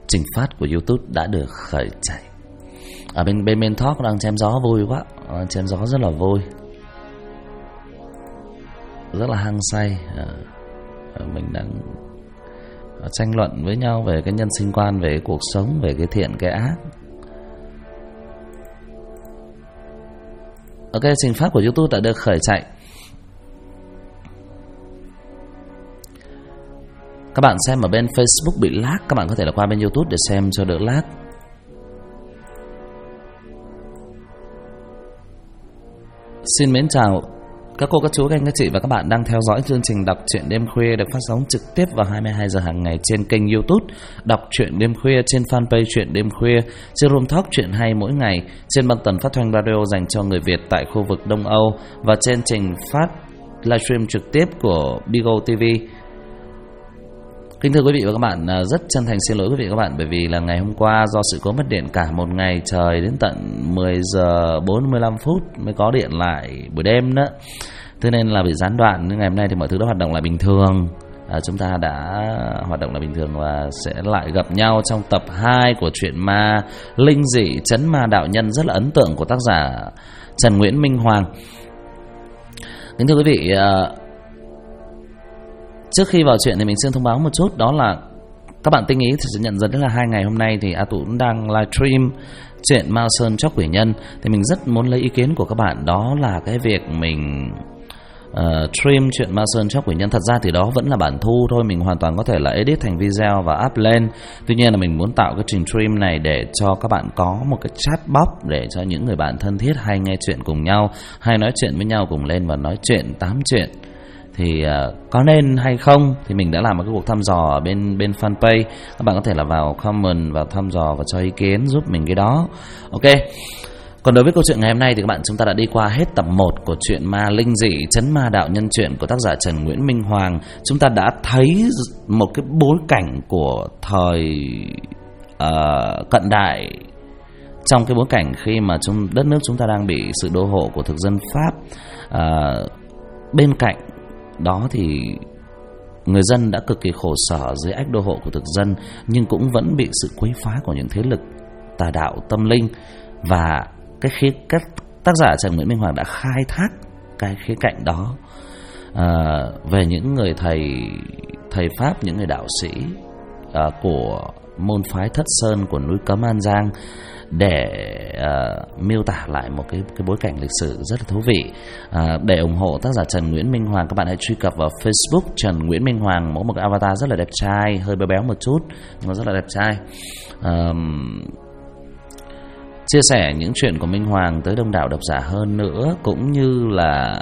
Trình phát của YouTube đã được khởi chạy. Ở bên talk đang chém gió vui quá, chém gió rất là vui, rất là hăng say. Mình đang tranh luận với nhau về cái nhân sinh quan, về cái cuộc sống, về cái thiện cái ác. Ok, trình phát của YouTube đã được khởi chạy. Các bạn xem ở bên Facebook bị lag, các bạn có thể là qua bên YouTube để xem cho đỡ lag. Xin mến chào các cô, các chú, các anh, các chị và các bạn đang theo dõi chương trình Đọc truyện đêm khuya được phát sóng trực tiếp vào 22 giờ hàng ngày trên kênh YouTube Đọc truyện đêm khuya, trên fanpage truyện đêm khuya, trên Room Talk truyện hay mỗi ngày, trên băng tần phát thanh radio dành cho người Việt tại khu vực Đông Âu và trên trình phát livestream trực tiếp của Bigo TV. Kính thưa quý vị và các bạn, rất chân thành xin lỗi quý vị và các bạn bởi vì là ngày hôm qua do sự cố mất điện cả một ngày trời đến tận 10 giờ 45 phút mới có điện lại buổi đêm đó. Thế nên là bị gián đoạn, nhưng ngày hôm nay thì mọi thứ đã hoạt động lại bình thường. Chúng ta đã hoạt động lại bình thường và sẽ lại gặp nhau trong tập 2 của truyện ma linh dị trấn ma đạo nhân rất là ấn tượng của tác giả Trần Nguyễn Minh Hoàng. Kính thưa quý vị, trước khi vào chuyện thì mình xin thông báo một chút, đó là các bạn tinh ý thì sẽ nhận ra là 2 ngày hôm nay thì A Tú cũng đang livestream chuyện Mao Sơn Chóc Quỷ Nhân. Thì mình rất muốn lấy ý kiến của các bạn, đó là cái việc mình stream chuyện Mao Sơn Chóc Quỷ Nhân. Thật ra thì đó vẫn là bản thu thôi, mình hoàn toàn có thể là edit thành video và up lên. Tuy nhiên là mình muốn tạo cái trình stream này để cho các bạn có một cái chat box để cho những người bạn thân thiết hay nghe chuyện cùng nhau, hay nói chuyện với nhau cùng lên và nói chuyện, tám chuyện. Thì có nên hay không thì mình đã làm một cái cuộc thăm dò ở bên fanpage. Các bạn có thể là vào comment, vào thăm dò và cho ý kiến giúp mình cái đó. Ok. Còn đối với câu chuyện ngày hôm nay thì các bạn, chúng ta đã đi qua hết tập 1 của truyện ma linh dị trấn ma đạo nhân truyện của tác giả Trần Nguyễn Minh Hoàng. Chúng ta đã thấy một cái bối cảnh của thời cận đại, trong cái bối cảnh khi mà đất nước chúng ta đang bị sự đô hộ của thực dân Pháp. Bên cạnh đó thì người dân đã cực kỳ khổ sở dưới ách đô hộ của thực dân, nhưng cũng vẫn bị sự quấy phá của những thế lực tà đạo tâm linh. Và các tác giả Trần Nguyễn Minh Hoàng đã khai thác cái khía cạnh đó về những người thầy Pháp, những người đạo sĩ của môn phái Thất Sơn của núi Cấm An Giang, để miêu tả lại một cái bối cảnh lịch sử rất là thú vị. Để ủng hộ tác giả Trần Nguyễn Minh Hoàng, các bạn hãy truy cập vào Facebook Trần Nguyễn Minh Hoàng, mẫu một cái avatar rất là đẹp trai, hơi béo béo một chút nhưng mà rất là đẹp trai. Chia sẻ những chuyện của Minh Hoàng tới đông đảo độc giả hơn nữa, cũng như là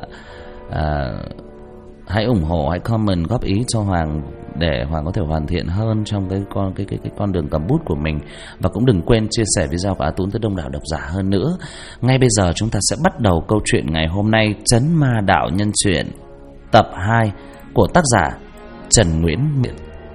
hãy ủng hộ, hãy comment góp ý cho Hoàng để Hoàng có thể hoàn thiện hơn trong cái con đường cầm bút của mình. Và cũng đừng quên chia sẻ video của A Tú tới đông đảo độc giả hơn nữa. Ngay bây giờ chúng ta sẽ bắt đầu câu chuyện ngày hôm nay, Trấn ma đạo nhân truyện tập 2 của tác giả Trần Nguyễn Minh.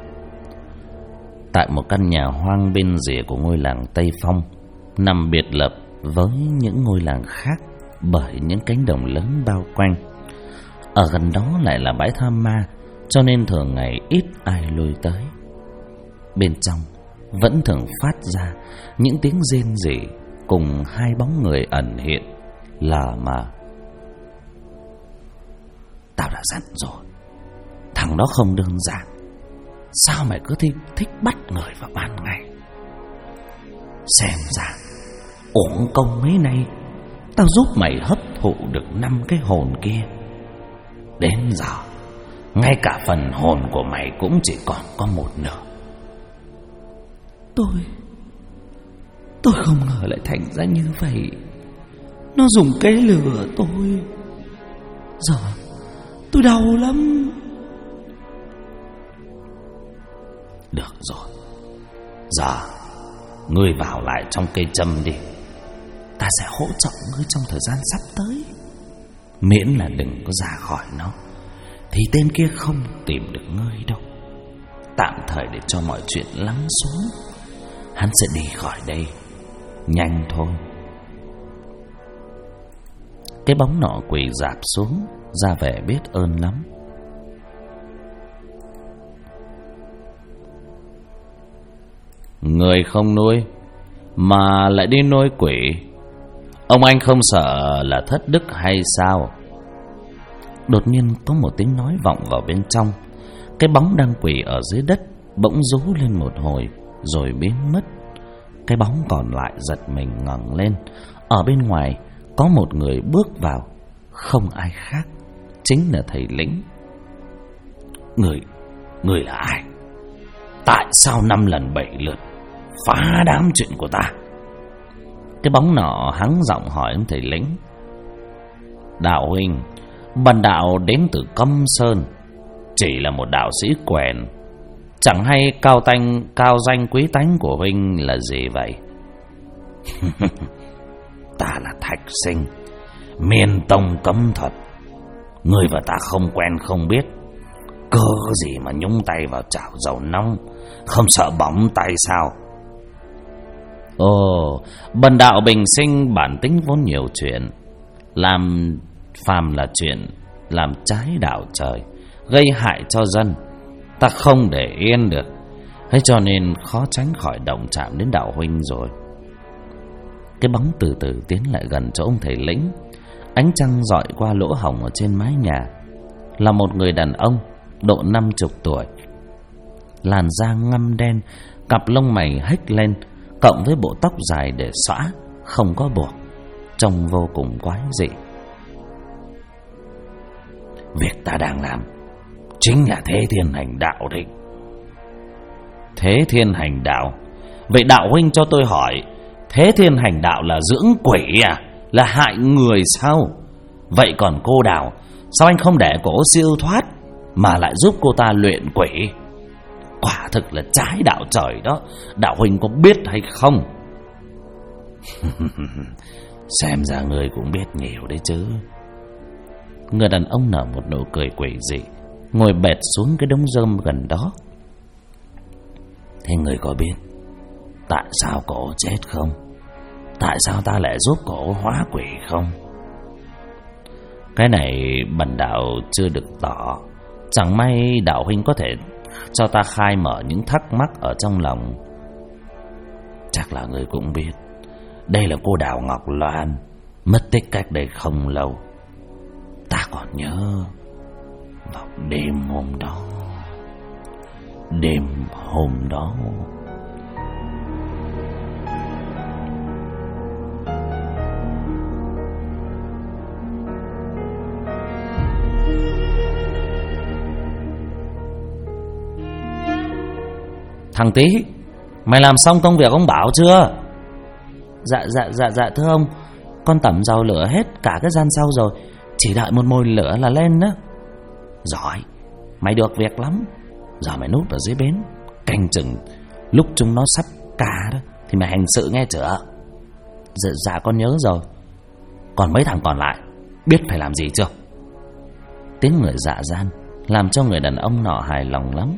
Tại một căn nhà hoang bên rìa của ngôi làng Tây Phong, nằm biệt lập với những ngôi làng khác bởi những cánh đồng lớn bao quanh. Ở gần đó lại là bãi tha ma, cho nên thường ngày ít ai lui tới. Bên trong vẫn thường phát ra những tiếng rên rỉ cùng hai bóng người ẩn hiện lờ mờ. Tao đã dặn rồi, thằng đó không đơn giản. Sao mày cứ thích bắt người vào ban ngày? Xem ra uổng công mấy nay tao giúp mày hấp thụ được 5 cái hồn kia. Đến giờ ngay cả phần hồn của mày cũng chỉ còn có một nửa. Tôi không ngờ lại thành ra như vậy. Nó dùng kế lừa tôi. Giờ tôi đau lắm. Được rồi, giờ ngươi vào lại trong cây châm đi. Ta sẽ hỗ trợ ngươi trong thời gian sắp tới. Miễn là đừng có ra khỏi nó thì tên kia không tìm được ngươi đâu. Tạm thời để cho mọi chuyện lắng xuống, hắn sẽ đi khỏi đây nhanh thôi. Cái bóng nọ quỳ rạp xuống, ra vẻ biết ơn lắm. Người không nuôi mà lại đi nuôi quỷ, ông anh không sợ là thất đức hay sao? Đột nhiên có một tiếng nói vọng vào bên trong. Cái bóng đang quỳ ở dưới đất bỗng rú lên một hồi rồi biến mất. Cái bóng còn lại giật mình ngẩng lên. Ở bên ngoài có một người bước vào, không ai khác, chính là thầy lĩnh. Người là ai? Tại sao 5 lần 7 lượt phá đám chuyện của ta? Cái bóng nọ hắng giọng hỏi ông thầy lĩnh. Đạo huynh, bần đạo đến từ Câm Sơn, chỉ là một đạo sĩ quèn, chẳng hay cao danh quý tánh của huynh là gì vậy? Ta là Thạch Sinh, Miên Tông cấm thuật. Ngươi và ta không quen không biết, cơ gì mà nhúng tay vào chảo dầu nóng, không sợ bỏng tay sao? Ồ, bần đạo bình sinh bản tính vốn nhiều chuyện, làm phàm là chuyện làm trái đạo trời, gây hại cho dân, ta không để yên được, thế cho nên khó tránh khỏi động chạm đến đạo huynh rồi. Cái bóng từ từ tiến lại gần chỗ ông thầy lĩnh. Ánh trăng rọi qua lỗ hổng ở trên mái nhà. Là một người đàn ông độ 50 tuổi, làn da ngăm đen, cặp lông mày hếch lên, cộng với bộ tóc dài để xõa, không có buộc, trông vô cùng quái dị. Việc ta đang làm chính là Thế Thiên Hành Đạo đấy. Thế Thiên Hành Đạo? Vậy đạo huynh cho tôi hỏi, Thế Thiên Hành Đạo là dưỡng quỷ à? Là hại người sao? Vậy còn cô Đào, sao anh không để cổ siêu thoát mà lại giúp cô ta luyện quỷ? Quả thực là trái đạo trời đó, đạo huynh có biết hay không? Xem ra người cũng biết nhiều đấy chứ. Người đàn ông nở một nụ cười quỷ dị, ngồi bệt xuống cái đống rơm gần đó. Thế người có biết tại sao cổ chết không? Tại sao ta lại giúp cổ hóa quỷ không? Cái này bần đạo chưa được tỏ. Chẳng may đạo huynh có thể cho ta khai mở những thắc mắc ở trong lòng. Chắc là người cũng biết, đây là cô Đào Ngọc Loan, mất tích cách đây không lâu. Ta còn nhớ vào đêm hôm đó. Thằng Tí, mày làm xong công việc ông Bảo chưa? Dạ thưa ông, con tẩm dầu lửa hết cả cái gian sau rồi, chỉ đợi một mồi lửa là lên đó. Giỏi, mày được việc lắm. Giờ mày núp ở dưới bến canh chừng, lúc chúng nó sắp cá đó thì mày hành sự nghe chưa? Dạ con nhớ rồi. Còn mấy thằng còn lại biết phải làm gì chưa? Tiếng người dạ gian làm cho người đàn ông nọ hài lòng lắm.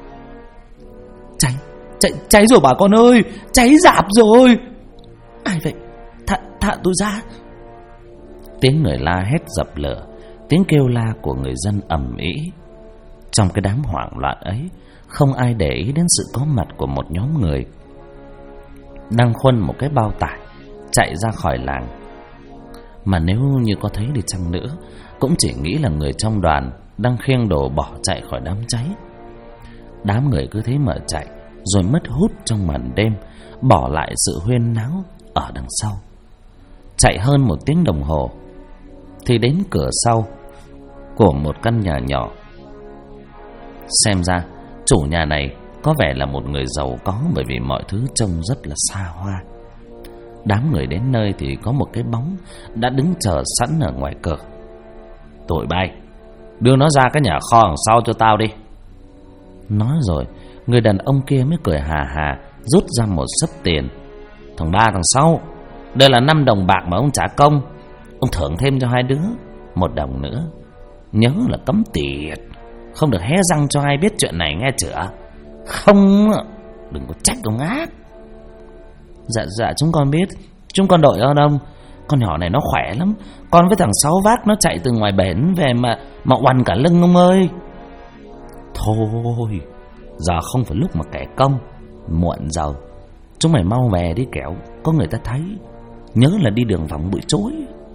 Cháy rồi bà con ơi, cháy rạp rồi. Ai vậy? Thả tôi ra. Tiếng người la hét dập lửa, tiếng kêu la của người dân ầm ĩ. Trong cái đám hoảng loạn ấy, không ai để ý đến sự có mặt của một nhóm người đang khuân một cái bao tải chạy ra khỏi làng. Mà nếu như có thấy đi chăng nữa, cũng chỉ nghĩ là người trong đoàn đang khiêng đồ bỏ chạy khỏi đám cháy. Đám người cứ thế mà chạy, rồi mất hút trong màn đêm, bỏ lại sự huyên náo ở đằng sau. Chạy hơn 1 tiếng đồng hồ thì đến cửa sau của một căn nhà nhỏ. Xem ra chủ nhà này có vẻ là một người giàu có, bởi vì mọi thứ trông rất là xa hoa. Đám người đến nơi thì có một cái bóng đã đứng chờ sẵn ở ngoài cửa. Tụi bay, đưa nó ra cái nhà kho đằng sau cho tao đi. Nói rồi, người đàn ông kia mới cười hà hà, rút ra một xấp tiền. Thằng Ba thằng Sáu, đây là 5 đồng bạc mà ông trả công. Ông thưởng thêm cho 2 đứa 1 đồng nữa. Nhớ là cấm tiệt, không được hé răng cho ai biết chuyện này nghe chưa? Không, đừng có trách ông ác. Dạ chúng con biết. Chúng con đội ơn ông. Con nhỏ này nó khỏe lắm. Con với thằng Sáu vác nó chạy từ ngoài bến về mà oằn cả lưng ông ơi. Thôi, giờ không phải lúc mà kẻ công. Muộn rồi, Chúng mày mau về đi kẻo có người ta thấy. Nhớ là đi đường vòng bụi chối.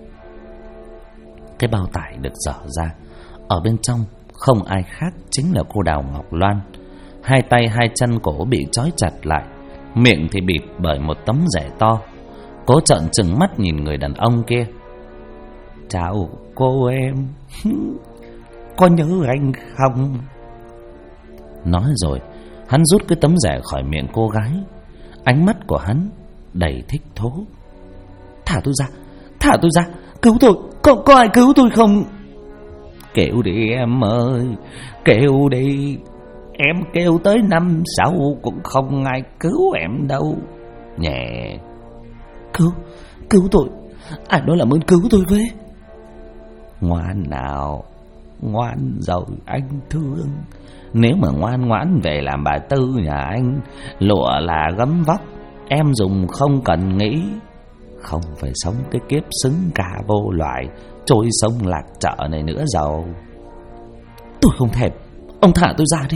Cái bao tải được dở ra. Ở bên trong không ai khác chính là cô Đào Ngọc Loan. Hai tay hai chân cổ bị trói chặt lại, miệng thì bịt bởi một tấm rẻ to. Cố trợn trừng mắt nhìn người đàn ông kia. Chào cô em. Có nhớ anh không? Nói rồi hắn rút cái tấm rẻ khỏi miệng cô gái. Ánh mắt của hắn đầy thích thú. Thả tôi ra, thả tôi ra, cứu tôi. Có ai cứu tôi không? Kêu đi em ơi, kêu đi. Em kêu tới 5 6 cũng không ai cứu em đâu. Nhẹ. Cứu tôi. Ai nói là muốn cứu tôi với? Ngoan nào, ngoan rồi anh thương. Nếu mà ngoan ngoãn về làm bà Tư nhà anh, lụa là gấm vóc, em dùng không cần nghĩ. Không phải sống cái kiếp xứng cả vô loại, trôi sông lạc chợ này nữa rồi. Tôi không thèm, ông thả tôi ra đi.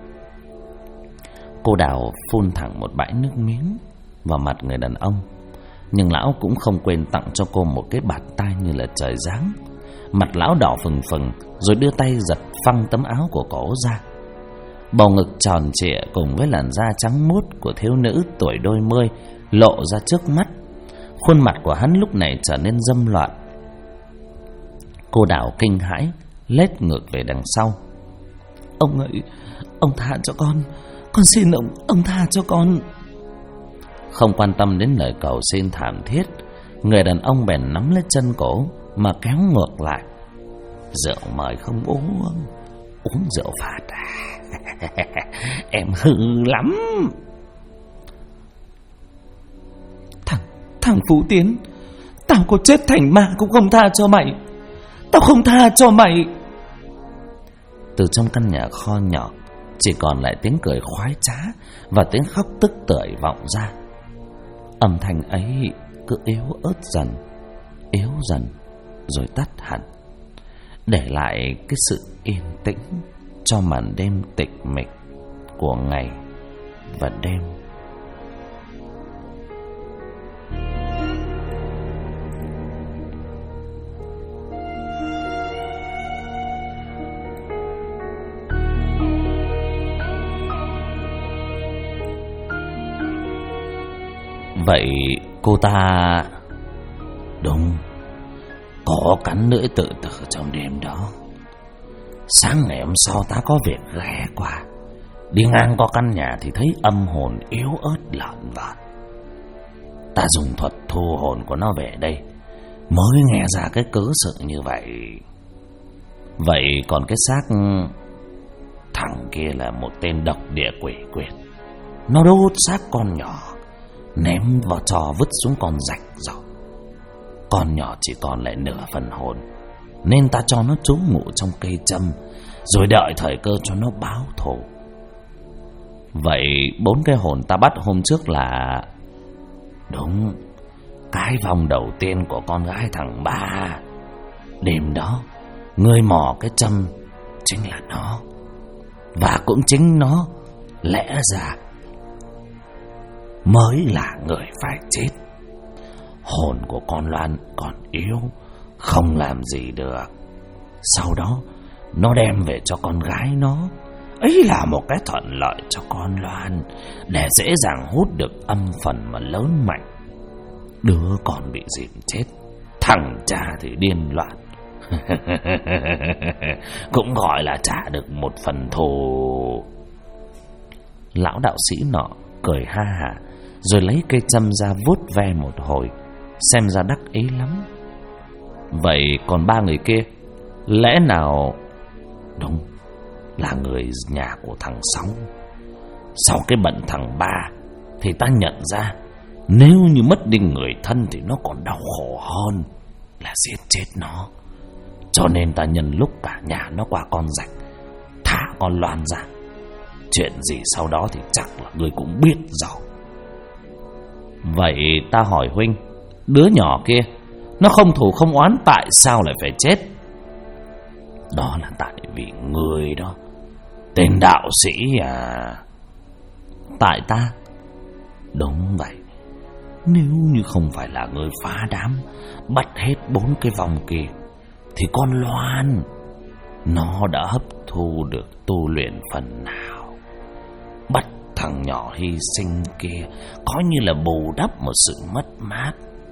Cô Đào phun thẳng một bãi nước miếng vào mặt người đàn ông. Nhưng lão cũng không quên tặng cho cô một cái bạt tai như là trời giáng. Mặt lão đỏ phừng phừng, rồi đưa tay giật phăng tấm áo của cổ ra. Bầu ngực tròn trịa cùng với làn da trắng muốt của thiếu nữ tuổi đôi mươi lộ ra trước mắt. Khuôn mặt của hắn lúc này trở nên dâm loạn. Cô Đào kinh hãi lết ngược về đằng sau. Ông ơi, ông tha cho con xin ông tha cho con. Không quan tâm đến lời cầu xin thảm thiết, người đàn ông bèn nắm lấy chân cổ mà kéo ngược lại. Rượu mời không uống rượu phạt à? Em hư lắm. Thằng Phú Tiến, tao có chết thành ma cũng không tha cho mày. Tao không tha cho mày. Từ trong căn nhà kho nhỏ chỉ còn lại tiếng cười khoái trá và tiếng khóc tức tưởi vọng ra. Âm thanh ấy cứ yếu dần rồi tắt hẳn, để lại cái sự yên tĩnh cho màn đêm tịch mịch của ngày và đêm. Vậy cô ta đúng có cắn lưỡi tự tử trong đêm đó. Sáng ngày hôm sau ta có việc ghé qua, đi ngang qua căn nhà thì thấy âm hồn yếu ớt lợn vợn. Ta dùng thuật thu hồn của nó về đây, mới nghe ra cái cớ sự như vậy. Vậy còn cái xác thằng kia là một tên độc địa quỷ quyệt. Nó đốt xác con nhỏ, ném vào trò vứt xuống con rạch rồi. Con nhỏ chỉ còn lại nửa phần hồn, nên ta cho nó trú ngụ trong cây châm, rồi đợi thời cơ cho nó báo thù. Vậy 4 cái hồn ta bắt hôm trước là... Đúng, cái vòng đầu tiên của con gái thằng Ba. Đêm đó người mò cái châm chính là nó. Và cũng chính nó lẽ ra mới là người phải chết. Hồn của con Loan còn yếu, không làm gì được. Sau đó nó đem về cho con gái nó. Ấy là một cái thuận lợi cho con Loan, để dễ dàng hút được âm phần mà lớn mạnh. Đứa con bị dìm chết, thằng cha thì điên loạn. Cũng gọi là trả được một phần thù. Lão đạo sĩ nọ cười ha hả, rồi lấy cây châm ra vuốt ve một hồi, xem ra đắc ý lắm. Vậy còn 3 người kia, lẽ nào... Đúng, là người nhà của thằng Sáu. Sau cái bận thằng Ba thì ta nhận ra, nếu như mất đi người thân thì nó còn đau khổ hơn là giết chết nó. Cho nên ta nhân lúc cả nhà nó qua con rạch, thả con Loan ra. Chuyện gì sau đó thì chắc là người cũng biết rồi. Vậy ta hỏi huynh, đứa nhỏ kia nó không thù không oán, tại sao lại phải chết? Đó là tại vì người đó, tên đạo sĩ à. Tại ta? Đúng vậy. Nếu như không phải là người phá đám bắt hết 4 cái vòng kia, thì con Loan nó đã hấp thu được tu luyện phần nào. Bắt thằng nhỏ hy sinh kia coi như là bù đắp một sự mất mát.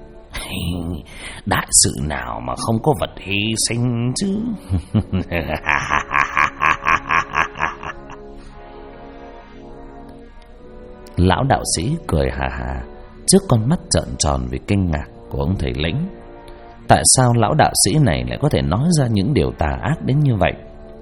Đại sự nào mà không có vật hy sinh chứ. Lão đạo sĩ cười hà hà trước con mắt trợn tròn vì kinh ngạc của ông thầy lĩnh. Tại sao lão đạo sĩ này lại có thể nói ra những điều tà ác đến như vậy?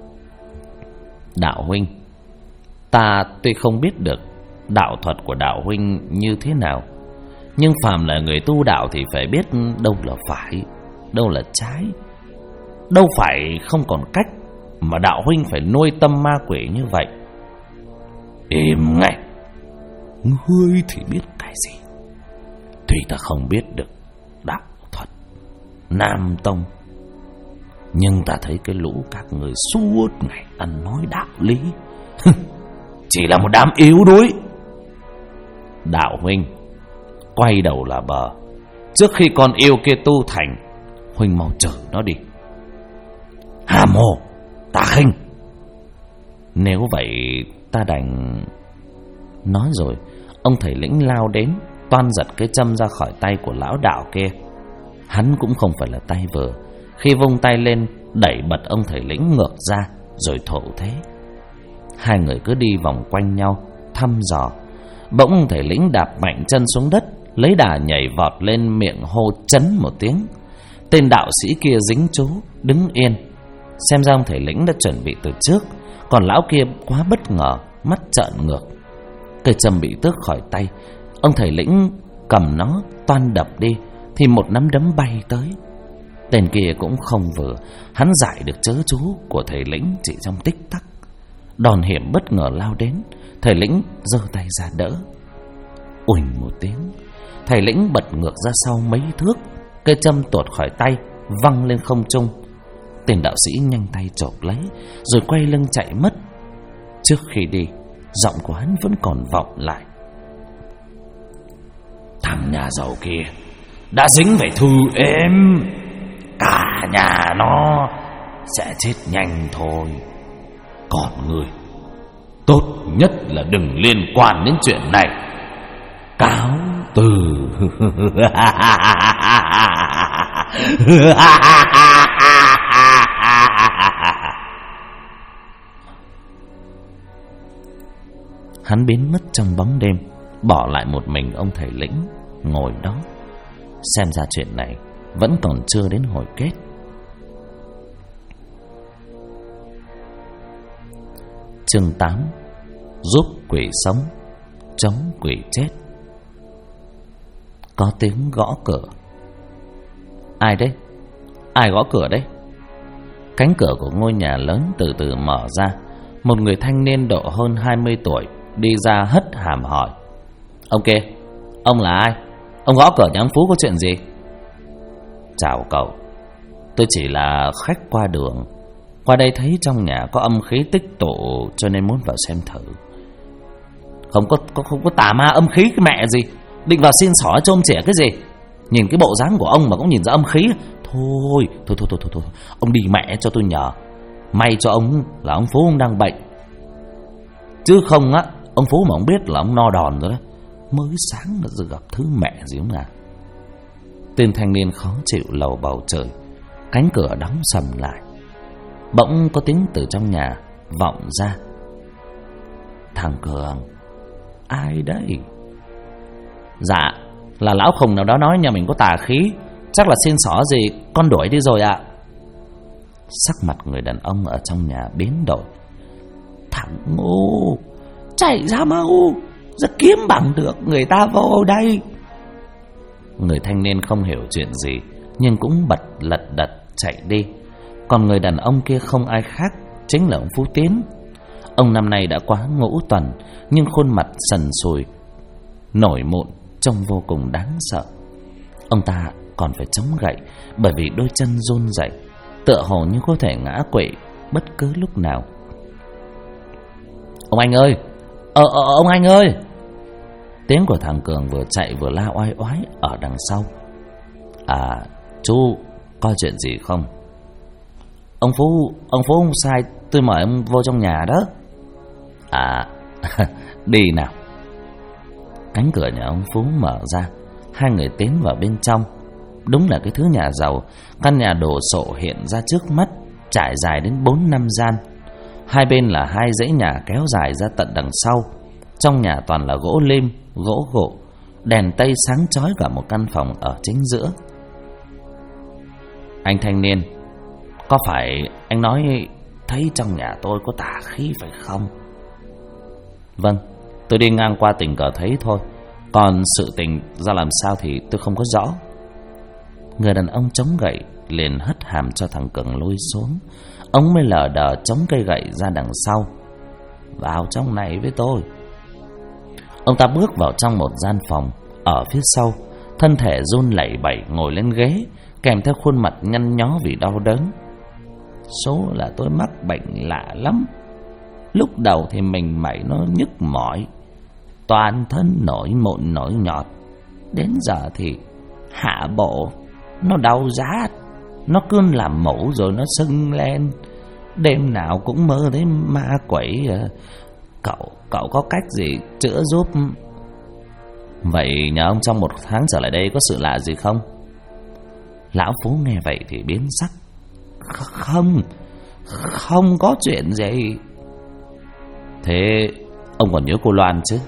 Đạo huynh, ta tuy không biết được đạo thuật của đạo huynh như thế nào, nhưng phàm là người tu đạo thì phải biết đâu là phải, đâu là trái. Đâu phải không còn cách mà đạo huynh phải nuôi tâm ma quỷ như vậy. Im ngay. Ngươi thì biết cái gì? Tuy ta không biết được đạo thuật Nam Tông, nhưng ta thấy cái lũ các người suốt ngày ăn nói đạo lý chỉ là một đám yếu đuối. Đạo huynh, quay đầu là bờ. Trước khi con yêu kia tu thành, huynh mau chở nó đi. Hàm hồ, ta khinh. Nếu vậy ta đành. Nói rồi, ông thầy lĩnh lao đến, toan giật cái châm ra khỏi tay của lão đạo kia. Hắn cũng không phải là tay vừa. Khi vung tay lên, đẩy bật ông thầy lĩnh ngược ra, rồi thổ thế. Hai người cứ đi vòng quanh nhau, thăm dò. Bỗng ông thầy lĩnh đạp mạnh chân xuống đất, lấy đà nhảy vọt lên, miệng hô chấn một tiếng. Tên đạo sĩ kia dính chú, đứng yên. Xem ra ông thầy lĩnh đã chuẩn bị từ trước, còn lão kia quá bất ngờ, mắt trợn ngược. Cây châm bị tước khỏi tay, ông thầy lĩnh cầm nó toan đập đi, thì một nắm đấm bay tới. Tên kia cũng không vừa, hắn giải được chớ chú của thầy lĩnh chỉ trong tích tắc. Đòn hiểm bất ngờ lao đến, thầy lĩnh giơ tay ra đỡ. Uỳnh một tiếng, thầy lĩnh bật ngược ra sau mấy thước, cây châm tuột khỏi tay, văng lên không trung. Tên đạo sĩ nhanh tay chộp lấy, rồi quay lưng chạy mất. Trước khi đi, giọng của hắn vẫn còn vọng lại. Thằng nhà giàu kia đã dính về Thư Em, cả nhà nó sẽ chết nhanh thôi. Còn người, tốt nhất là đừng liên quan đến chuyện này. Cáo từ. Hắn biến mất trong bóng đêm, bỏ lại một mình ông thầy lĩnh ngồi đó. Xem ra chuyện này vẫn còn chưa đến hồi kết. Chương 8: Giúp quỷ sống, chống quỷ chết. Có tiếng gõ cửa. Ai đấy? Ai gõ cửa đấy? Cánh cửa của ngôi nhà lớn từ từ mở ra. Một người thanh niên độ hơn 20 tuổi đi ra hất hàm hỏi. Ông kia, ông là ai? Ông gõ cửa nhà ông Phú có chuyện gì? Chào cậu, tôi chỉ là khách qua đường, qua đây thấy trong nhà có âm khí tích tụ cho nên muốn vào xem thử. Không có tà ma âm khí cái mẹ gì, định vào xin xỏ trôm trẻ cái gì? Nhìn cái bộ dáng của ông mà cũng nhìn ra âm khí. Thôi, ông đi mẹ cho tôi nhờ. May cho ông là ông Phú ông đang bệnh, chứ không á, ông Phú mà ông biết là ông no đòn rồi đó. Mới sáng là giờ gặp thứ mẹ gì không à? Tên thanh niên khó chịu lầu bầu trời. Cánh cửa đóng sầm lại. Bỗng có tiếng từ trong nhà vọng ra. Thằng Cường. Ai đấy? Dạ, là lão khùng nào đó nói nhà mình có tà khí, chắc là xin xỏ gì, con đuổi đi rồi ạ. Sắc mặt người đàn ông ở trong nhà biến đổi. Thằng ngu, chạy ra mau, ra kiếm bằng được người ta vô đây. Người thanh niên không hiểu chuyện gì, nhưng cũng bật lật đật chạy đi. Còn người đàn ông kia không ai khác, chính là ông Phú Tiến. Ông năm nay đã quá ngũ tuần, nhưng khuôn mặt sần sùi, nổi mụn, trông vô cùng đáng sợ. Ông ta còn phải chống gậy, bởi vì đôi chân run rẩy, tựa hồ như có thể ngã quỵ bất cứ lúc nào. Ông anh ơi! Ông anh ơi! Tiếng của thằng Cường vừa chạy vừa la oai oái ở đằng sau. À, chú có chuyện gì không? Ông Phú không sai, tôi mời ông vô trong nhà đó. À, đi nào. Cánh cửa nhà ông Phú mở ra, hai người tiến vào bên trong. Đúng là cái thứ nhà giàu. Căn nhà đồ sộ hiện ra trước mắt, trải dài đến 4-5 gian. Hai bên là hai dãy nhà kéo dài ra tận đằng sau. Trong nhà toàn là gỗ lim, gỗ gộ. Đèn tây sáng chói cả một căn phòng ở chính giữa. Anh thanh niên, có phải anh nói thấy trong nhà tôi có tà khí phải không? Vâng, tôi đi ngang qua tình cờ thấy thôi. Còn sự tình ra làm sao thì tôi không có rõ. Người đàn ông chống gậy liền hất hàm cho thằng Cường lôi xuống. Ông mới lờ đờ chống cây gậy ra đằng sau. Vào trong này với tôi. Ông ta bước vào trong một gian phòng. Ở phía sau, thân thể run lẩy bẩy ngồi lên ghế, kèm theo khuôn mặt nhăn nhó vì đau đớn. Số là tôi mắc bệnh lạ lắm. Lúc đầu thì mình mẩy nó nhức mỏi, toàn thân nổi mụn nổi nhọt. Đến giờ thì hạ bộ, nó đau rát, nó cứ làm mổ rồi nó sưng lên. Đêm nào cũng mơ thấy ma quỷ. Cậu có cách gì chữa giúp? Vậy nhà ông trong 1 tháng trở lại đây có sự lạ gì không? Lão Phú nghe vậy thì biến sắc. Không có chuyện gì. Thế ông còn nhớ cô Loan chứ?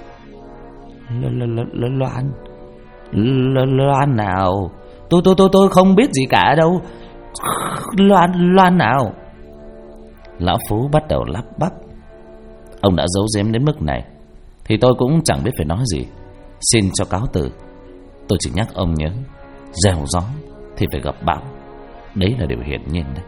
Loan nào? Tôi không biết gì cả đâu. Loan nào? Lão Phú bắt đầu lắp bắp. Ông đã giấu giếm đến mức này thì tôi cũng chẳng biết phải nói gì. Xin cho cáo từ. Tôi chỉ nhắc ông nhớ, gieo gió thì phải gặp bão. Đấy là điều hiển nhiên đấy.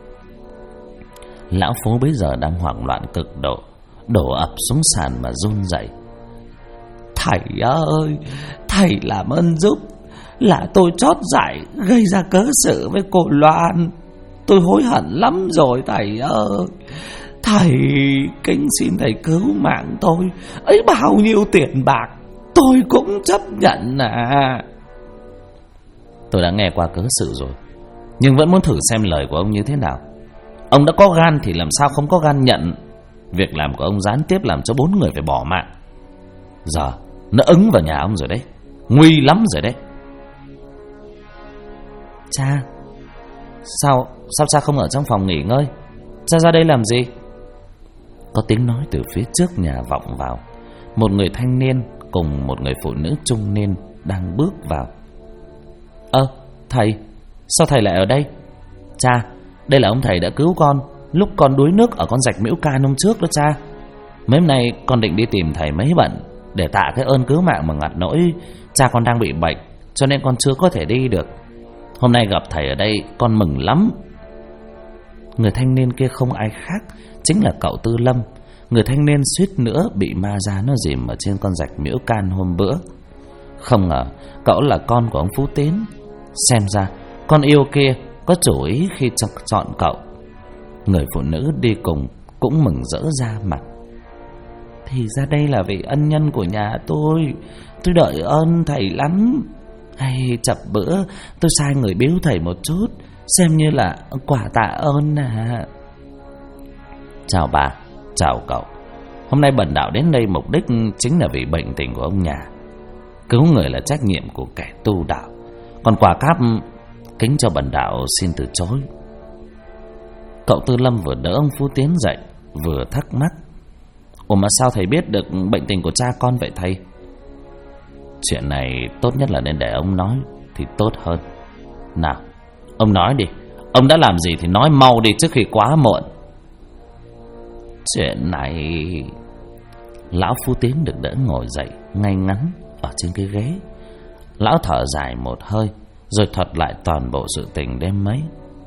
Lão Phú bây giờ đang hoảng loạn cực độ, đổ ập xuống sàn mà run rẩy. Thầy ơi, thầy làm ơn giúp. Là tôi trót dại gây ra cớ sự với cô Loan. Tôi hối hận lắm rồi thầy ơi. Thầy kính xin thầy cứu mạng tôi. Ấy bao nhiêu tiền bạc tôi cũng chấp nhận à. Tôi đã nghe qua cớ sự rồi, nhưng vẫn muốn thử xem lời của ông như thế nào. Ông đã có gan thì làm sao không có gan nhận việc làm của ông gián tiếp làm cho 4 người phải bỏ mạng. Giờ nó ứng vào nhà ông rồi đấy, nguy lắm rồi đấy. Cha, sao cha không ở trong phòng nghỉ ngơi? Cha ra đây làm gì? Có tiếng nói từ phía trước nhà vọng vào. Một người thanh niên cùng một người phụ nữ trung niên đang bước vào. Thầy, sao thầy lại ở đây? Cha, đây là ông thầy đã cứu con lúc con đuối nước ở con rạch Miễu Ca hôm trước đó cha. Mấy hôm nay con định đi tìm thầy mấy bận để tạ cái ơn cứu mạng mà ngặt nỗi cha con đang bị bệnh, cho nên con chưa có thể đi được. Hôm nay gặp thầy ở đây con mừng lắm. Người thanh niên kia không ai khác chính là cậu Tư Lâm. Người thanh niên suýt nữa bị ma già nó dìm ở trên con rạch Miễu Can hôm bữa. Không ngờ cậu là con của ông Phú Tiến. Xem ra con yêu kia có chủ ý khi chọn cậu. Người phụ nữ đi cùng cũng mừng rỡ ra mặt. Thì ra đây là vị ân nhân của nhà tôi đợi ơn thầy lắm. Hay chập bữa tôi sai người biếu thầy một chút, xem như là quả tạ ơn à. Chào bà, chào cậu. Hôm nay bần đạo đến đây mục đích chính là vì bệnh tình của ông nhà. Cứu người là trách nhiệm của kẻ tu đạo, còn quà cáp kính cho bần đạo xin từ chối. Cậu Tư Lâm vừa đỡ ông Phú Tiến dậy vừa thắc mắc. Ủa mà sao thầy biết được bệnh tình của cha con vậy thầy? Chuyện này tốt nhất là nên để ông nói thì tốt hơn. Nào, ông nói đi. Ông đã làm gì thì nói mau đi trước khi quá muộn. Chuyện này... Lão Phú Tiến được đỡ ngồi dậy ngay ngắn ở trên cái ghế. Lão thở dài một hơi rồi thuật lại toàn bộ sự tình đêm mấy.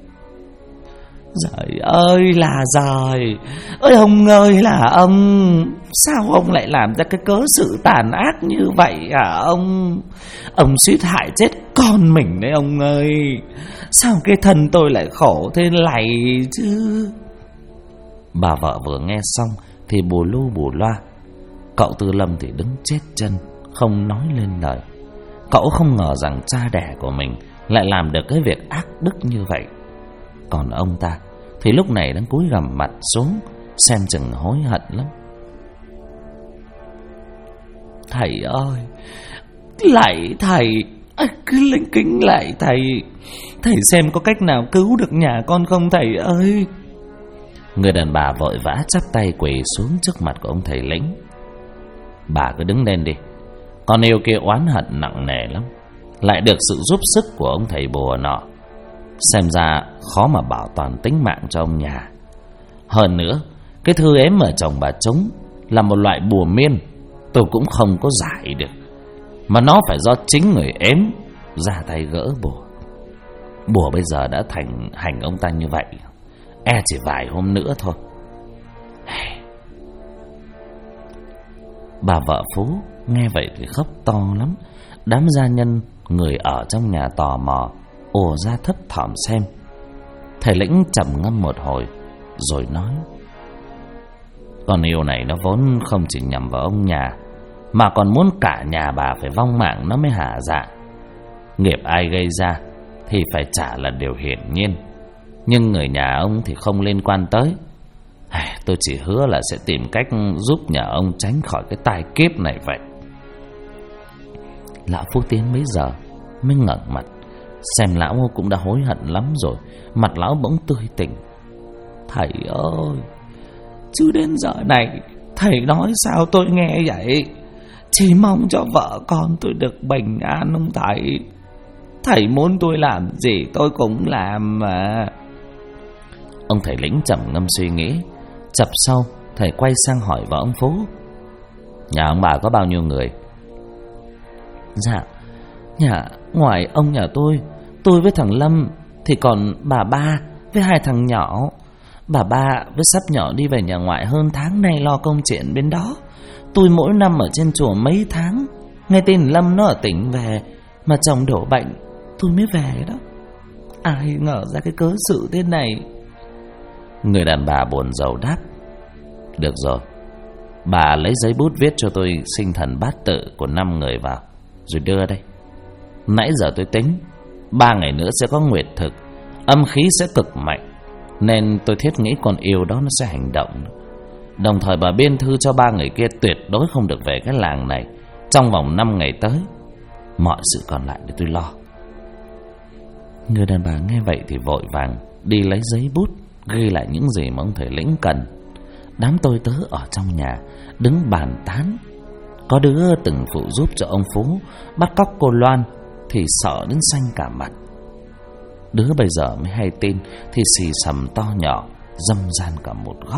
Trời ơi là trời, ơi ông ơi là ông, sao ông lại làm ra cái cớ sự tàn ác như vậy hả ông? Ông suýt hại chết con mình đấy ông ơi. Sao cái thân tôi lại khổ thế này chứ? Bà vợ vừa nghe xong thì bù lu bù loa. Cậu Tư Lâm thì đứng chết chân, không nói lên lời. Cậu không ngờ rằng cha đẻ của mình lại làm được cái việc ác đức như vậy. Còn ông ta thì lúc này đang cúi gằm mặt xuống, xem chừng hối hận lắm. Thầy ơi, lạy thầy, cứ linh kính lạy thầy, thầy xem có cách nào cứu được nhà con không thầy ơi. Người đàn bà vội vã chắp tay quỳ xuống trước mặt của ông thầy lĩnh. Bà cứ đứng lên đi, con yêu kia oán hận nặng nề lắm, lại được sự giúp sức của ông thầy bùa nọ, xem ra khó mà bảo toàn tính mạng cho ông nhà. Hơn nữa, cái thư ếm ở chồng bà chúng là một loại bùa miên, tôi cũng không có giải được, mà nó phải do chính người ếm ra tay gỡ bùa. Bùa bây giờ đã thành hành ông ta như vậy, chỉ vài hôm nữa thôi. Bà vợ Phú nghe vậy thì khóc to lắm. Đám gia nhân, người ở trong nhà tò mò ùa ra thấp thỏm xem. Thầy lĩnh trầm ngâm một hồi rồi nói: con yêu này nó vốn không chỉ nhằm vào ông nhà, mà còn muốn cả nhà bà phải vong mạng nó mới hả dạ. Nghiệp ai gây ra thì phải trả là điều hiển nhiên, nhưng người nhà ông thì không liên quan tới. Tôi chỉ hứa là sẽ tìm cách giúp nhà ông tránh khỏi cái tai kiếp này vậy. Lão Phú Tiến bấy giờ mới ngẩng mặt, xem lão cũng đã hối hận lắm rồi, mặt lão bỗng tươi tỉnh. Thầy ơi, chứ đến giờ này thầy nói sao tôi nghe vậy? Chỉ mong cho vợ con tôi được bình an ông thầy. Thầy muốn tôi làm gì tôi cũng làm mà. Ông thầy lĩnh trầm ngâm suy nghĩ. Chập sau, thầy quay sang hỏi vợ ông Phú: nhà ông bà có bao nhiêu người? Dạ, ngoài ông nhà tôi với thằng Lâm thì còn bà ba với hai thằng nhỏ. Bà ba với sắp nhỏ đi về nhà ngoại hơn tháng nay lo công chuyện bên đó. Tôi mỗi năm ở trên chùa mấy tháng, nghe tin Lâm nó ở tỉnh về, mà chồng đổ bệnh tôi mới về đó. Ai ngờ ra cái cớ sự thế này. Người đàn bà buồn rầu đáp: được rồi, bà lấy giấy bút viết cho tôi sinh thần bát tự của 5 người vào rồi đưa đây. Nãy giờ tôi tính 3 ngày nữa sẽ có nguyệt thực, âm khí sẽ cực mạnh, nên tôi thiết nghĩ con yêu đó nó sẽ hành động. Đồng thời bà biên thư cho 3 người kia tuyệt đối không được về cái làng này trong vòng 5 ngày tới. Mọi sự còn lại để tôi lo. Người đàn bà nghe vậy thì vội vàng đi lấy giấy bút, ghi lại những gì mà ông thầy lĩnh cần. Đám tôi tớ ở trong nhà đứng bàn tán. Có đứa từng phụ giúp cho ông Phú bắt cóc cô Loan thì sợ đến xanh cả mặt. Đứa bây giờ mới hay tin thì xì xầm to nhỏ, dâm gian cả một góc.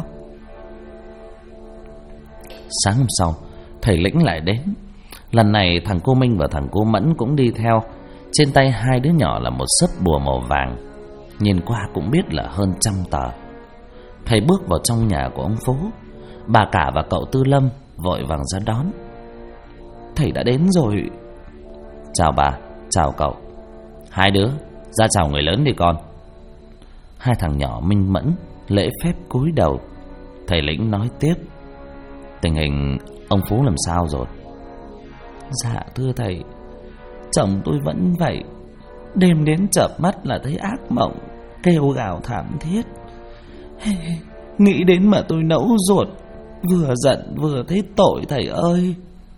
Sáng hôm sau, thầy lĩnh lại đến. Lần này thằng cô Minh và thằng cô Mẫn cũng đi theo. Trên tay hai đứa nhỏ là một xấp bùa màu vàng, nhìn qua cũng biết là hơn 100 tờ. Thầy bước vào trong nhà của ông Phú. Bà cả và cậu Tư Lâm vội vàng ra đón. Thầy đã đến rồi. Chào bà, chào cậu. Hai đứa ra chào người lớn đi con. Hai thằng nhỏ Minh Mẫn lễ phép cúi đầu. Thầy lĩnh nói tiếp: tình hình ông Phú làm sao rồi? Dạ thưa thầy, chồng tôi vẫn vậy. Đêm đến chợp mắt là thấy ác mộng, kêu gào thảm thiết. Nghĩ đến mà tôi nẫu ruột, vừa giận vừa thấy tội thầy ơi.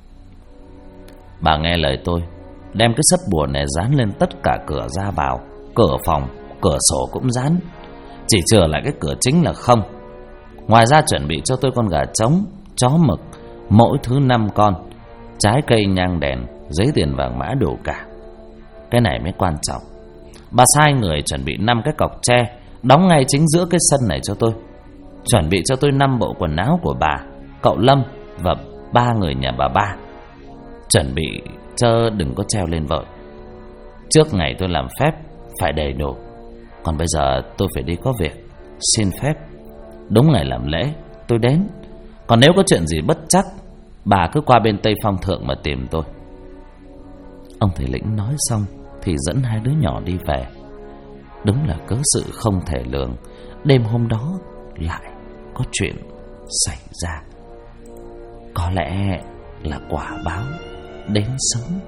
Bà nghe lời tôi, đem cái sấp bùa này dán lên tất cả cửa ra vào, cửa phòng, cửa sổ cũng dán, chỉ chừa lại cái cửa chính là không. Ngoài ra chuẩn bị cho tôi con gà trống, chó mực, mỗi thứ 5 con, trái cây nhang đèn, giấy tiền vàng mã đủ cả. Cái này mới quan trọng. Bà sai người chuẩn bị 5 cái cọc tre đóng ngay chính giữa cái sân này cho tôi. Chuẩn bị cho tôi 5 bộ quần áo của bà, cậu Lâm và 3 người nhà bà ba. Chuẩn bị chớ đừng có treo lên vội. Trước ngày tôi làm phép phải đầy đủ. Còn bây giờ tôi phải đi có việc, xin phép. Đúng ngày làm lễ tôi đến. Còn nếu có chuyện gì bất chắc, bà cứ qua bên Tây Phong Thượng mà tìm tôi. Ông thầy lĩnh nói xong thì dẫn hai đứa nhỏ đi về. Đúng là cớ sự không thể lường. Đêm hôm đó lại có chuyện xảy ra. Có lẽ là quả báo đến sống.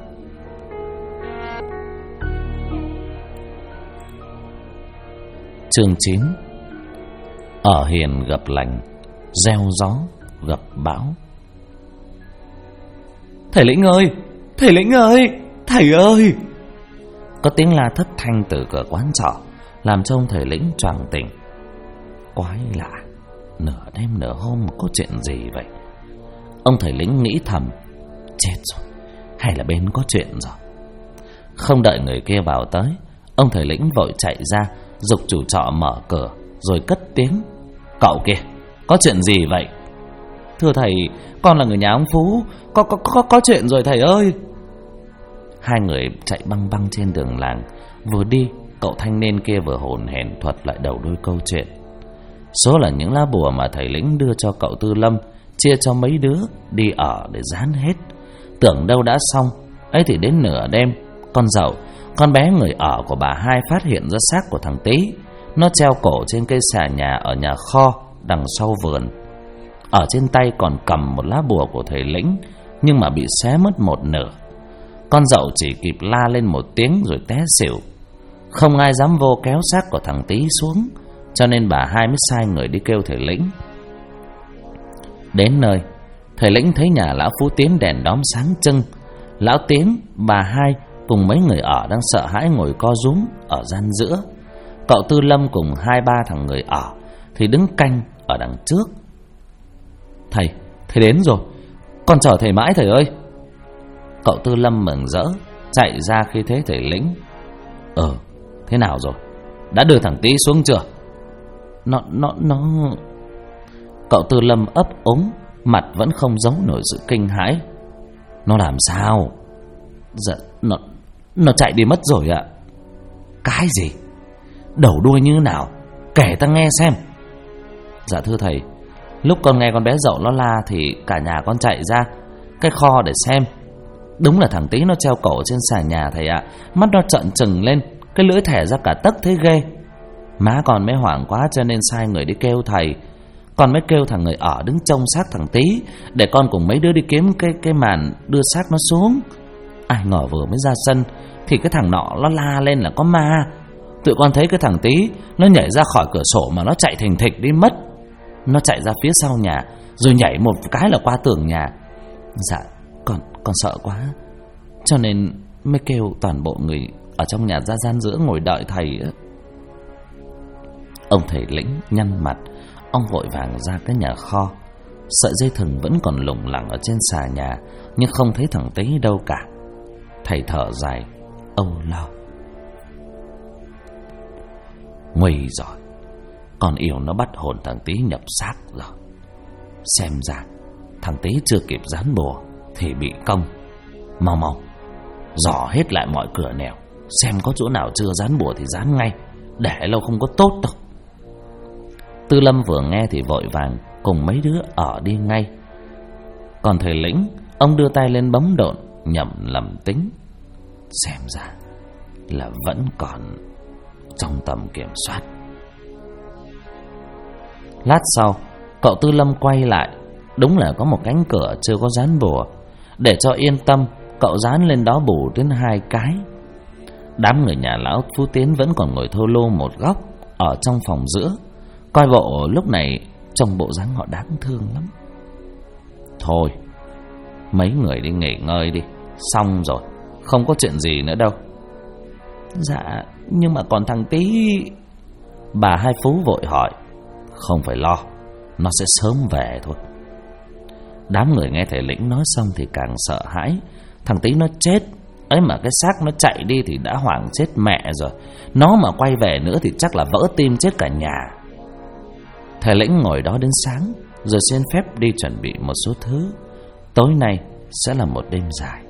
Chương 9. Ở hiền gặp lành, gieo gió gặp bão. Thầy Lĩnh ơi! Thầy Lĩnh ơi! Thầy ơi! Có tiếng la thất thanh từ cửa quán trọ, làm cho ông thầy Lĩnh choàng tỉnh. Quái lạ, nửa đêm nửa hôm có chuyện gì vậy? Ông thầy Lĩnh nghĩ thầm, chết rồi, hay là bên có chuyện rồi. Không đợi người kia vào tới, ông thầy Lĩnh vội chạy ra, giục chủ trọ mở cửa, rồi cất tiếng, cậu kia, có chuyện gì vậy? Thưa thầy, con là người nhà ông Phú, có chuyện rồi thầy ơi. Hai người chạy băng băng trên đường làng. Vừa đi, cậu thanh niên kia vừa hồn hển thuật lại đầu đuôi câu chuyện. Số là những lá bùa mà thầy Lĩnh đưa cho cậu Tư Lâm, chia cho mấy đứa đi ở để dán hết. Tưởng đâu đã xong, ấy thì đến nửa đêm, con dậu, con bé người ở của bà Hai phát hiện ra xác của thằng Tý. Nó treo cổ trên cây xà nhà ở nhà kho đằng sau vườn. Ở trên tay còn cầm một lá bùa của thầy Lĩnh, nhưng mà bị xé mất một nửa. Con dậu chỉ kịp la lên một tiếng rồi té xỉu. Không ai dám vô kéo xác của thằng Tý xuống, cho nên bà Hai mới sai người đi kêu thầy Lĩnh. Đến nơi, thầy Lĩnh thấy nhà lão Phú Tiến đèn đóm sáng trưng. Lão Tiến, bà Hai cùng mấy người ở đang sợ hãi ngồi co rúm ở gian giữa. Cậu Tư Lâm cùng 2-3 thằng người ở thì đứng canh ở đằng trước. Thầy đến rồi, con chờ thầy mãi thầy ơi. Cậu Tư Lâm mừng rỡ chạy ra khi thấy thầy Lĩnh. Thế nào rồi? Đã đưa thằng Tý xuống chưa? Nó Cậu Tư Lâm ấp úng, mặt vẫn không giấu nổi sự kinh hãi. Nó làm sao? Dạ, nó chạy đi mất rồi ạ. Cái gì? Đầu đuôi như nào? Kể ta nghe xem. Dạ thưa thầy, lúc con nghe con bé dậu nó la thì cả nhà con chạy ra cái kho để xem. Đúng là thằng Tý nó treo cổ trên xà nhà thầy ạ. Mắt nó trợn trừng lên, cái lưỡi thẻ ra cả tấc thấy ghê. Má con mới hoảng quá cho nên sai người đi kêu thầy. Con mới kêu thằng người ở đứng trông xác thằng Tý, để con cùng mấy đứa đi kiếm cái màn đưa xác nó xuống. Ai ngờ vừa mới ra sân thì cái thằng nọ nó la lên là có ma. Tụi con thấy cái thằng Tý nó nhảy ra khỏi cửa sổ mà nó chạy thình thịch đi mất. Nó chạy ra phía sau nhà rồi nhảy một cái là qua tường nhà. Dạ, con sợ quá, cho nên mới kêu toàn bộ người ở trong nhà ra gian giữa ngồi đợi thầy. Ông thầy Lĩnh nhăn mặt. Ông vội vàng ra cái nhà kho. Sợi dây thừng vẫn còn lủng lẳng ở trên xà nhà, nhưng không thấy thằng Tý đâu cả. Thầy thở dài âu lo. Nguy rồi, con yêu nó bắt hồn thằng Tý nhập xác rồi. Xem ra thằng Tý chưa kịp dán bùa thì bị công. Mau dò hết lại mọi cửa nẻo, xem có chỗ nào chưa dán bùa thì dán ngay, để lâu không có tốt đâu. Tư Lâm vừa nghe thì vội vàng cùng mấy đứa ở đi ngay. Còn thầy Lĩnh, ông đưa tay lên bấm độn, nhẩm lẩm tính. Xem ra là vẫn còn trong tầm kiểm soát. Lát sau, cậu Tư Lâm quay lại. Đúng là có một cánh cửa chưa có dán bùa. Để cho yên tâm, cậu dán lên đó bù đến 2 cái. Đám người nhà lão Phú Tiến vẫn còn ngồi thô lô một góc ở trong phòng giữa. Coi bộ lúc này trông bộ dáng họ đáng thương lắm. Thôi, mấy người đi nghỉ ngơi đi, xong rồi, không có chuyện gì nữa đâu. Dạ, nhưng mà còn thằng Tý. Bà Hai Phú vội hỏi. Không phải lo, nó sẽ sớm về thôi. Đám người nghe thầy Lĩnh nói xong thì càng sợ hãi. Thằng Tý nó chết ấy mà cái xác nó chạy đi thì đã hoảng chết mẹ rồi. Nó mà quay về nữa thì chắc là vỡ tim chết cả nhà. Thầy Lĩnh ngồi đó đến sáng, rồi xin phép đi chuẩn bị một số thứ. Tối nay sẽ là một đêm dài.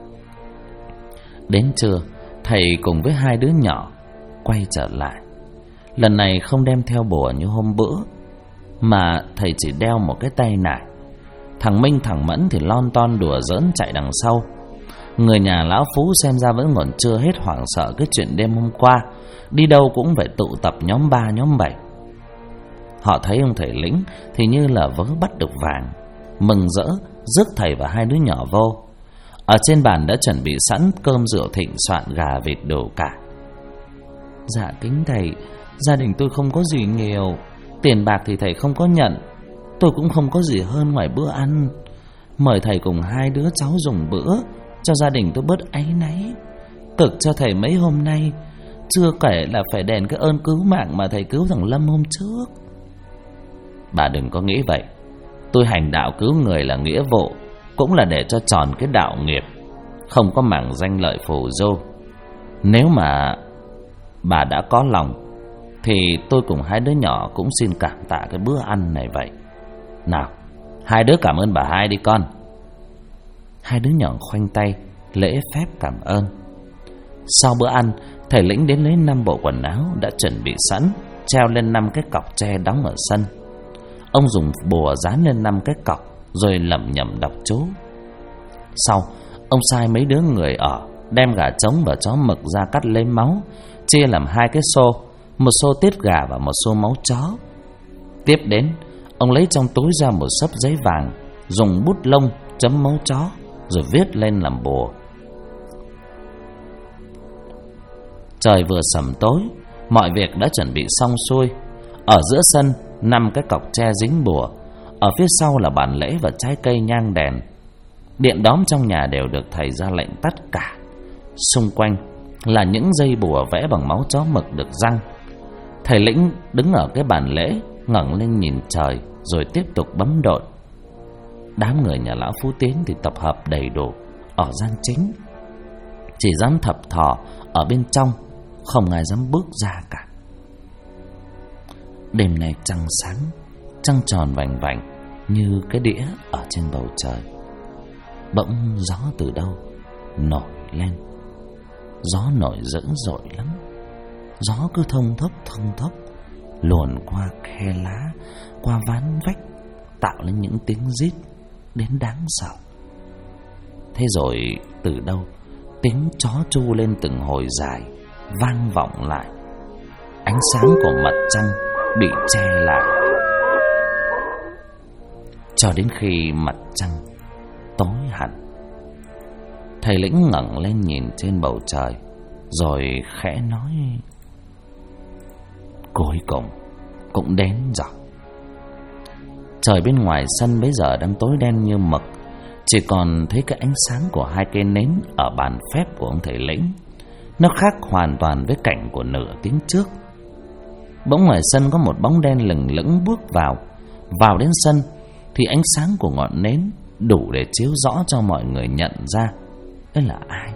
Đến trưa, thầy cùng với 2 đứa nhỏ quay trở lại. Lần này không đem theo bùa như hôm bữa, mà thầy chỉ đeo một cái tay nải. Thằng Minh thằng Mẫn thì lon ton đùa giỡn chạy đằng sau. Người nhà lão Phú xem ra vẫn còn chưa hết hoảng sợ cái chuyện đêm hôm qua. Đi đâu cũng phải tụ tập nhóm 3 nhóm 7. Họ thấy ông thầy Lĩnh thì như là vớ bắt được vàng, mừng rỡ rước thầy và 2 đứa nhỏ vô. Ở trên bàn đã chuẩn bị sẵn cơm rượu thịnh soạn, gà vịt đủ cả. Dạ kính thầy, gia đình tôi không có gì nhiều, tiền bạc thì thầy không có nhận, tôi cũng không có gì hơn ngoài bữa ăn. Mời thầy cùng hai đứa cháu dùng bữa, cho gia đình tôi bớt áy náy. Cực cho thầy mấy hôm nay, chưa kể là phải đền cái ơn cứu mạng mà thầy cứu thằng Lâm hôm trước. Bà đừng có nghĩ vậy. Tôi hành đạo cứu người là nghĩa vụ, cũng là để cho tròn cái đạo nghiệp, không có mảng danh lợi phù du. Nếu mà bà đã có lòng thì tôi cùng hai đứa nhỏ cũng xin cảm tạ cái bữa ăn này vậy. Nào, hai đứa cảm ơn bà hai đi con. Hai đứa nhỏ khoanh tay lễ phép cảm ơn. Sau bữa ăn, thầy Lĩnh đến lấy 5 bộ quần áo đã chuẩn bị sẵn, treo lên 5 cái cọc tre đóng ở sân. Ông dùng bùa dán lên 5 cái cọc, rồi lẩm nhẩm đọc chú. Sau, ông sai mấy đứa người ở đem gà trống và chó mực ra cắt lấy máu, chia làm 2 cái xô, một xô tiết gà và một xô máu chó. Tiếp đến, ông lấy trong túi ra một xấp giấy vàng, dùng bút lông chấm máu chó, rồi viết lên làm bùa. Trời vừa sẩm tối, mọi việc đã chuẩn bị xong xuôi. Ở giữa sân 5 cái cọc tre dính bùa, ở phía sau là bàn lễ và trái cây nhang đèn. Điện đóm trong nhà đều được thầy ra lệnh tắt cả. Xung quanh là những dây bùa vẽ bằng máu chó mực được răng. Thầy Lĩnh đứng ở cái bàn lễ, ngẩng lên nhìn trời, rồi tiếp tục bấm độn. Đám người nhà lão Phú Tiến thì tập hợp đầy đủ ở gian chính, chỉ dám thập thò ở bên trong, không ai dám bước ra cả. Đêm nay trăng sáng, trăng tròn vành vành như cái đĩa ở trên bầu trời. Bỗng gió từ đâu nổi lên. Gió nổi dữ dội lắm. Gió cứ thông thốc luồn qua khe lá, qua ván vách, tạo lên những tiếng rít đến đáng sợ. Thế rồi từ đâu tiếng chó tru lên từng hồi dài, vang vọng lại. Ánh sáng của mặt trăng bị che lại, cho đến khi mặt trăng tối hẳn. Thầy Lĩnh ngẩng lên nhìn trên bầu trời, rồi khẽ nói: cuối cùng cũng đến rồi. Trời bên ngoài sân bấy giờ đang tối đen như mực, chỉ còn thấy cái ánh sáng của 2 cây nến ở bàn phép của ông thầy Lĩnh. Nó khác hoàn toàn với cảnh của nửa tiếng trước. Bỗng ngoài sân có một bóng đen lừng lững bước vào. Vào đến sân thì ánh sáng của ngọn nến đủ để chiếu rõ cho mọi người nhận ra đây là ai.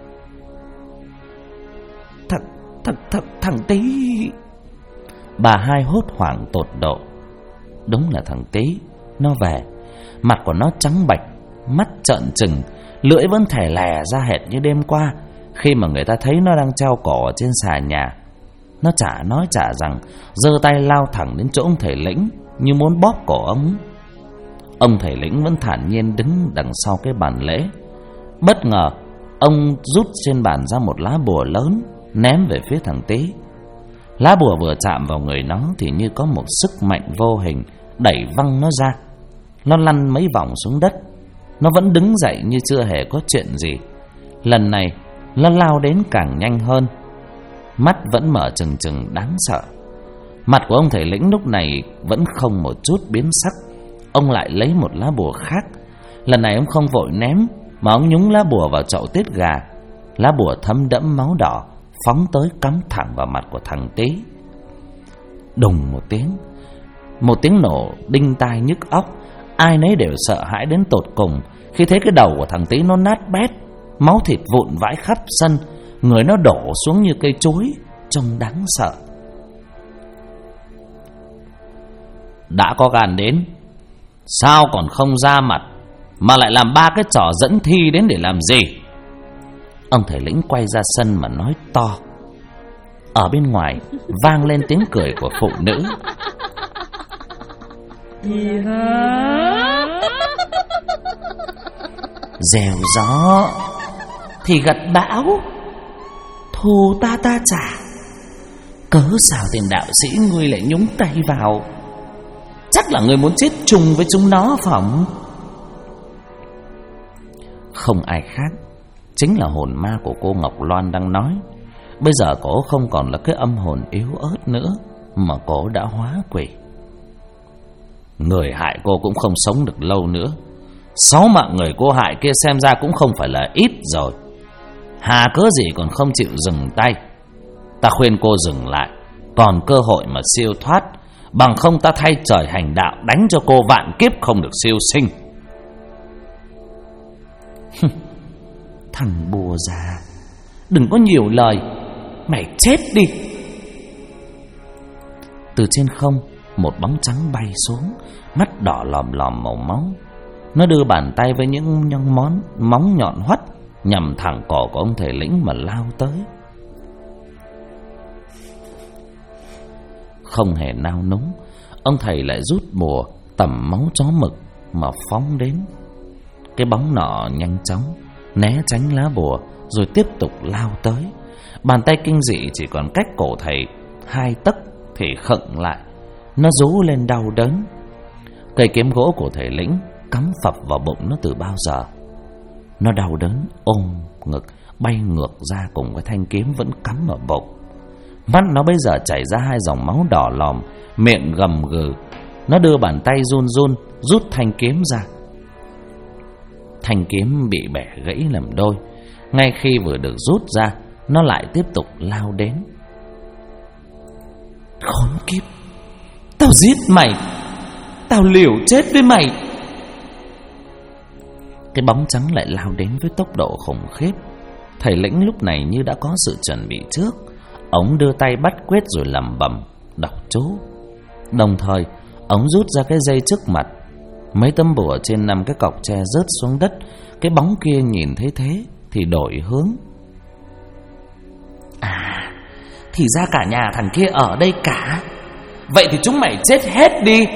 Thằng Tý. Bà hai hốt hoảng tột độ. Đúng là thằng Tý. Nó về. Mặt của nó trắng bạch, mắt trợn trừng, lưỡi vẫn thè lè ra hệt như đêm qua khi mà người ta thấy nó đang treo cổ ở trên xà nhà. Nó chả nói chả rằng, giơ tay lao thẳng đến chỗ ông thầy Lĩnh như muốn bóp cổ ông. Ông thầy Lĩnh vẫn thản nhiên đứng đằng sau cái bàn lễ. Bất ngờ ông rút trên bàn ra một lá bùa lớn, ném về phía thằng Tý. Lá bùa vừa chạm vào người nó thì như có một sức mạnh vô hình đẩy văng nó ra. Nó lăn mấy vòng xuống đất. Nó vẫn đứng dậy như chưa hề có chuyện gì. Lần này nó lao đến càng nhanh hơn, mắt vẫn mở trừng trừng đáng sợ. Mặt của ông thầy Lĩnh lúc này vẫn không một chút biến sắc. Ông lại lấy một lá bùa khác. Lần này ông không vội ném, mà ông nhúng lá bùa vào chậu tiết gà. Lá bùa thấm đẫm máu đỏ phóng tới cắm thẳng vào mặt của thằng Tý. Đùng một tiếng nổ đinh tai nhức óc. Ai nấy đều sợ hãi đến tột cùng khi thấy cái đầu của thằng Tý nó nát bét, máu thịt vụn vãi khắp sân, người nó đổ xuống như cây chuối, trông đáng sợ. Đã có gan đến, sao còn không ra mặt mà lại làm 3 cái trò dẫn thi đến để làm gì? Ông thầy Lĩnh quay ra sân mà nói to. Ở bên ngoài vang lên tiếng cười của phụ nữ. Rèo gió thì gặt bão, thù ta trả. Cớ sao tên đạo sĩ ngươi lại nhúng tay vào? Chắc là ngươi muốn chết chung với chúng nó phỏng. Không ai khác chính là hồn ma của cô Ngọc Loan đang nói. Bây giờ cô không còn là cái âm hồn yếu ớt nữa, mà cô đã hóa quỷ. Người hại cô cũng không sống được lâu nữa. 6 mạng người cô hại kia xem ra cũng không phải là ít rồi. Hà cớ gì còn không chịu dừng tay. Ta khuyên cô dừng lại, còn cơ hội mà siêu thoát. Bằng không ta thay trời hành đạo, đánh cho cô vạn kiếp không được siêu sinh. Thằng bùa già, đừng có nhiều lời, mày chết đi. Từ trên không, một bóng trắng bay xuống, mắt đỏ lòm lòm màu máu. Nó đưa bàn tay với những móng nhọn hoắt nhằm thẳng cổ của ông thầy lĩnh mà lao tới. Không hề nao núng, ông thầy lại rút bùa tẩm máu chó mực mà phóng đến. Cái bóng nọ nhanh chóng né tránh lá bùa rồi tiếp tục lao tới. Bàn tay kinh dị chỉ còn cách cổ thầy 2 tấc thì khựng lại. Nó rú lên đau đớn. Cây kiếm gỗ của thầy lĩnh cắm phập vào bụng nó từ bao giờ. Nó đau đớn ôm ngực bay ngược ra cùng với thanh kiếm vẫn cắm ở bụng. Mắt nó bây giờ chảy ra 2 dòng máu đỏ lòm, miệng gầm gừ. Nó đưa bàn tay run run rút thanh kiếm ra. Thanh kiếm bị bẻ gãy làm đôi. Ngay khi vừa được rút ra, nó lại tiếp tục lao đến. Khốn kiếp, tao giết mày, tao liều chết với mày. Cái bóng trắng lại lao đến với tốc độ khủng khiếp. Thầy lĩnh lúc này như đã có sự chuẩn bị trước. Ông đưa tay bắt quyết rồi lẩm bẩm đọc chú. Đồng thời ông rút ra cái dây trước mặt. Mấy tấm bùa trên 5 cái cọc tre rớt xuống đất. Cái bóng kia nhìn thấy thế thì đổi hướng. À, thì ra cả nhà thằng kia ở đây cả. Vậy thì chúng mày chết hết đi.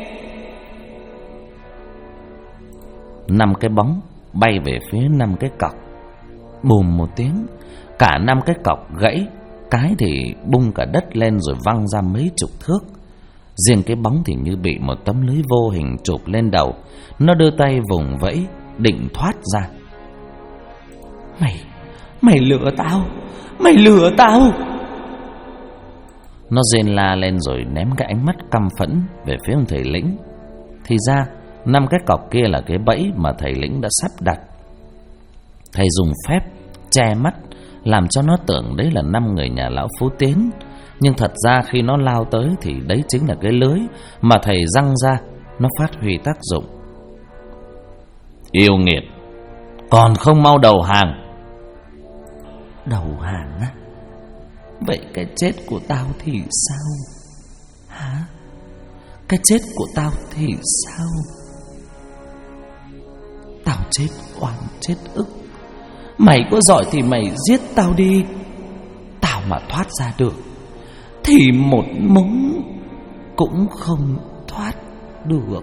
5 cái bóng bay về phía 5 cái cọc. Bùm một tiếng, cả 5 cái cọc gãy. Cái thì bung cả đất lên rồi văng ra mấy chục thước. Riêng cái bóng thì như bị một tấm lưới vô hình chụp lên đầu. Nó đưa tay vùng vẫy định thoát ra. Mày lừa tao, mày lừa tao. Nó rên la lên rồi ném cái ánh mắt căm phẫn về phía ông thầy lĩnh. Thì ra 5 cái cọc kia là cái bẫy mà thầy lĩnh đã sắp đặt. Thầy dùng phép che mắt làm cho nó tưởng đấy là 5 người nhà lão Phú Tiến. Nhưng thật ra khi nó lao tới thì đấy chính là cái lưới mà thầy giăng ra. Nó phát huy tác dụng. Yêu nghiệt, còn không mau đầu hàng. Đầu hàng á? Vậy cái chết của tao thì sao? Hả? Cái chết của tao thì sao? Tao chết oan chết ức. Mày có giỏi thì mày giết tao đi. Tao mà thoát ra được thì một mống cũng không thoát được.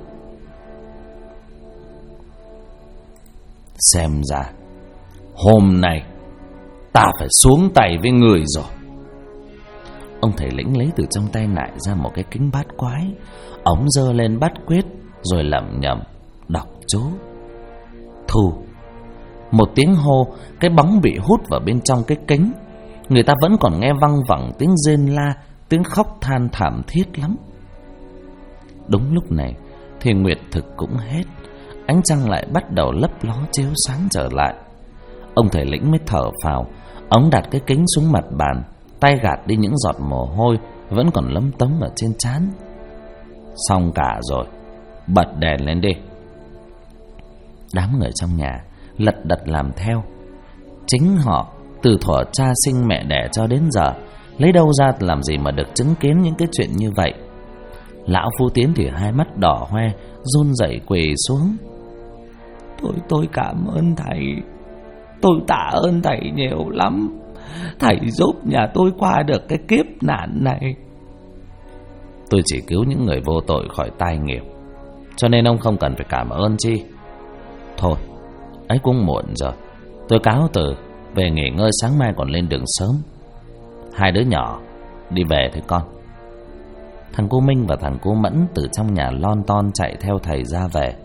Xem ra hôm nay ta phải xuống tay với người rồi. Ông thầy lĩnh lấy từ trong tay nại ra một cái kính bát quái. Ông giơ lên bát quyết rồi lẩm nhẩm đọc chú. Thu. Một tiếng hô, cái bóng bị hút vào bên trong cái kính. Người ta vẫn còn nghe văng vẳng tiếng rên la, tiếng khóc than thảm thiết lắm. Đúng lúc này thì nguyệt thực cũng hết. Ánh trăng lại bắt đầu lấp ló chiếu sáng trở lại. Ông thầy lĩnh mới thở phào. Ông đặt cái kính xuống mặt bàn, tay gạt đi những giọt mồ hôi vẫn còn lấm tấm ở trên trán. Xong cả rồi, bật đèn lên đi. Đám người trong nhà lật đật làm theo. Chính họ từ thuở cha sinh mẹ đẻ cho đến giờ lấy đâu ra làm gì mà được chứng kiến những cái chuyện như vậy. Lão Phú Tiến thì 2 mắt đỏ hoe, run rẩy quỳ xuống. Tôi cảm ơn thầy. Tôi tạ ơn thầy nhiều lắm. Thầy giúp nhà tôi qua được cái kiếp nạn này. Tôi chỉ cứu những người vô tội khỏi tai nghiệp, cho nên ông không cần phải cảm ơn chi. Thôi, ấy cũng muộn rồi. Tôi cáo từ, về nghỉ ngơi, sáng mai còn lên đường sớm. 2 đứa nhỏ đi về thôi con. Thằng cô Minh và thằng cô Mẫn từ trong nhà lon ton chạy theo thầy ra về.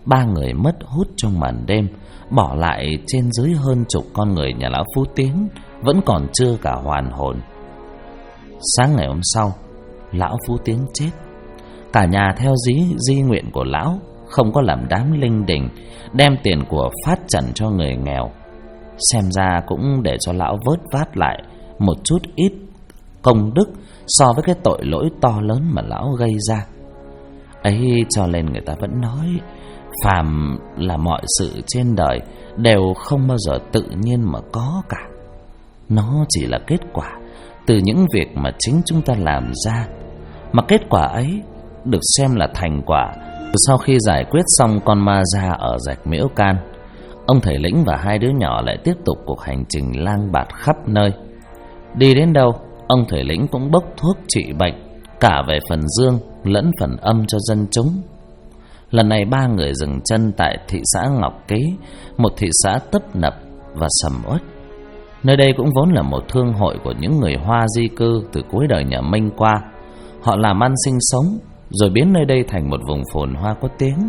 ba người mất hút trong màn đêm, bỏ lại trên dưới hơn chục con người nhà lão Phú Tiến vẫn còn chưa cả hoàn hồn. Sáng ngày hôm sau, lão Phú Tiến chết. Cả nhà theo di nguyện của lão, không có làm đám linh đình, đem tiền của phát trần cho người nghèo. Xem ra cũng để cho lão vớt vát lại một chút ít công đức so với cái tội lỗi to lớn mà lão gây ra. Ấy cho nên người ta vẫn nói, phàm là mọi sự trên đời đều không bao giờ tự nhiên mà có cả. Nó chỉ là kết quả từ những việc mà chính chúng ta làm ra. Mà kết quả ấy được xem là thành quả sau khi giải quyết xong con ma da ở rạch Miễu Can. Ông thầy lĩnh và hai đứa nhỏ lại tiếp tục cuộc hành trình lang bạt khắp nơi. Đi đến đâu, ông thầy lĩnh cũng bốc thuốc trị bệnh, cả về phần dương lẫn phần âm cho dân chúng. Lần này ba người dừng chân tại thị xã Ngọc Ký, một thị xã tấp nập và sầm uất. Nơi đây cũng vốn là một thương hội của những người Hoa di cư từ cuối đời nhà Minh qua. Họ làm ăn sinh sống, rồi biến nơi đây thành một vùng phồn hoa có tiếng.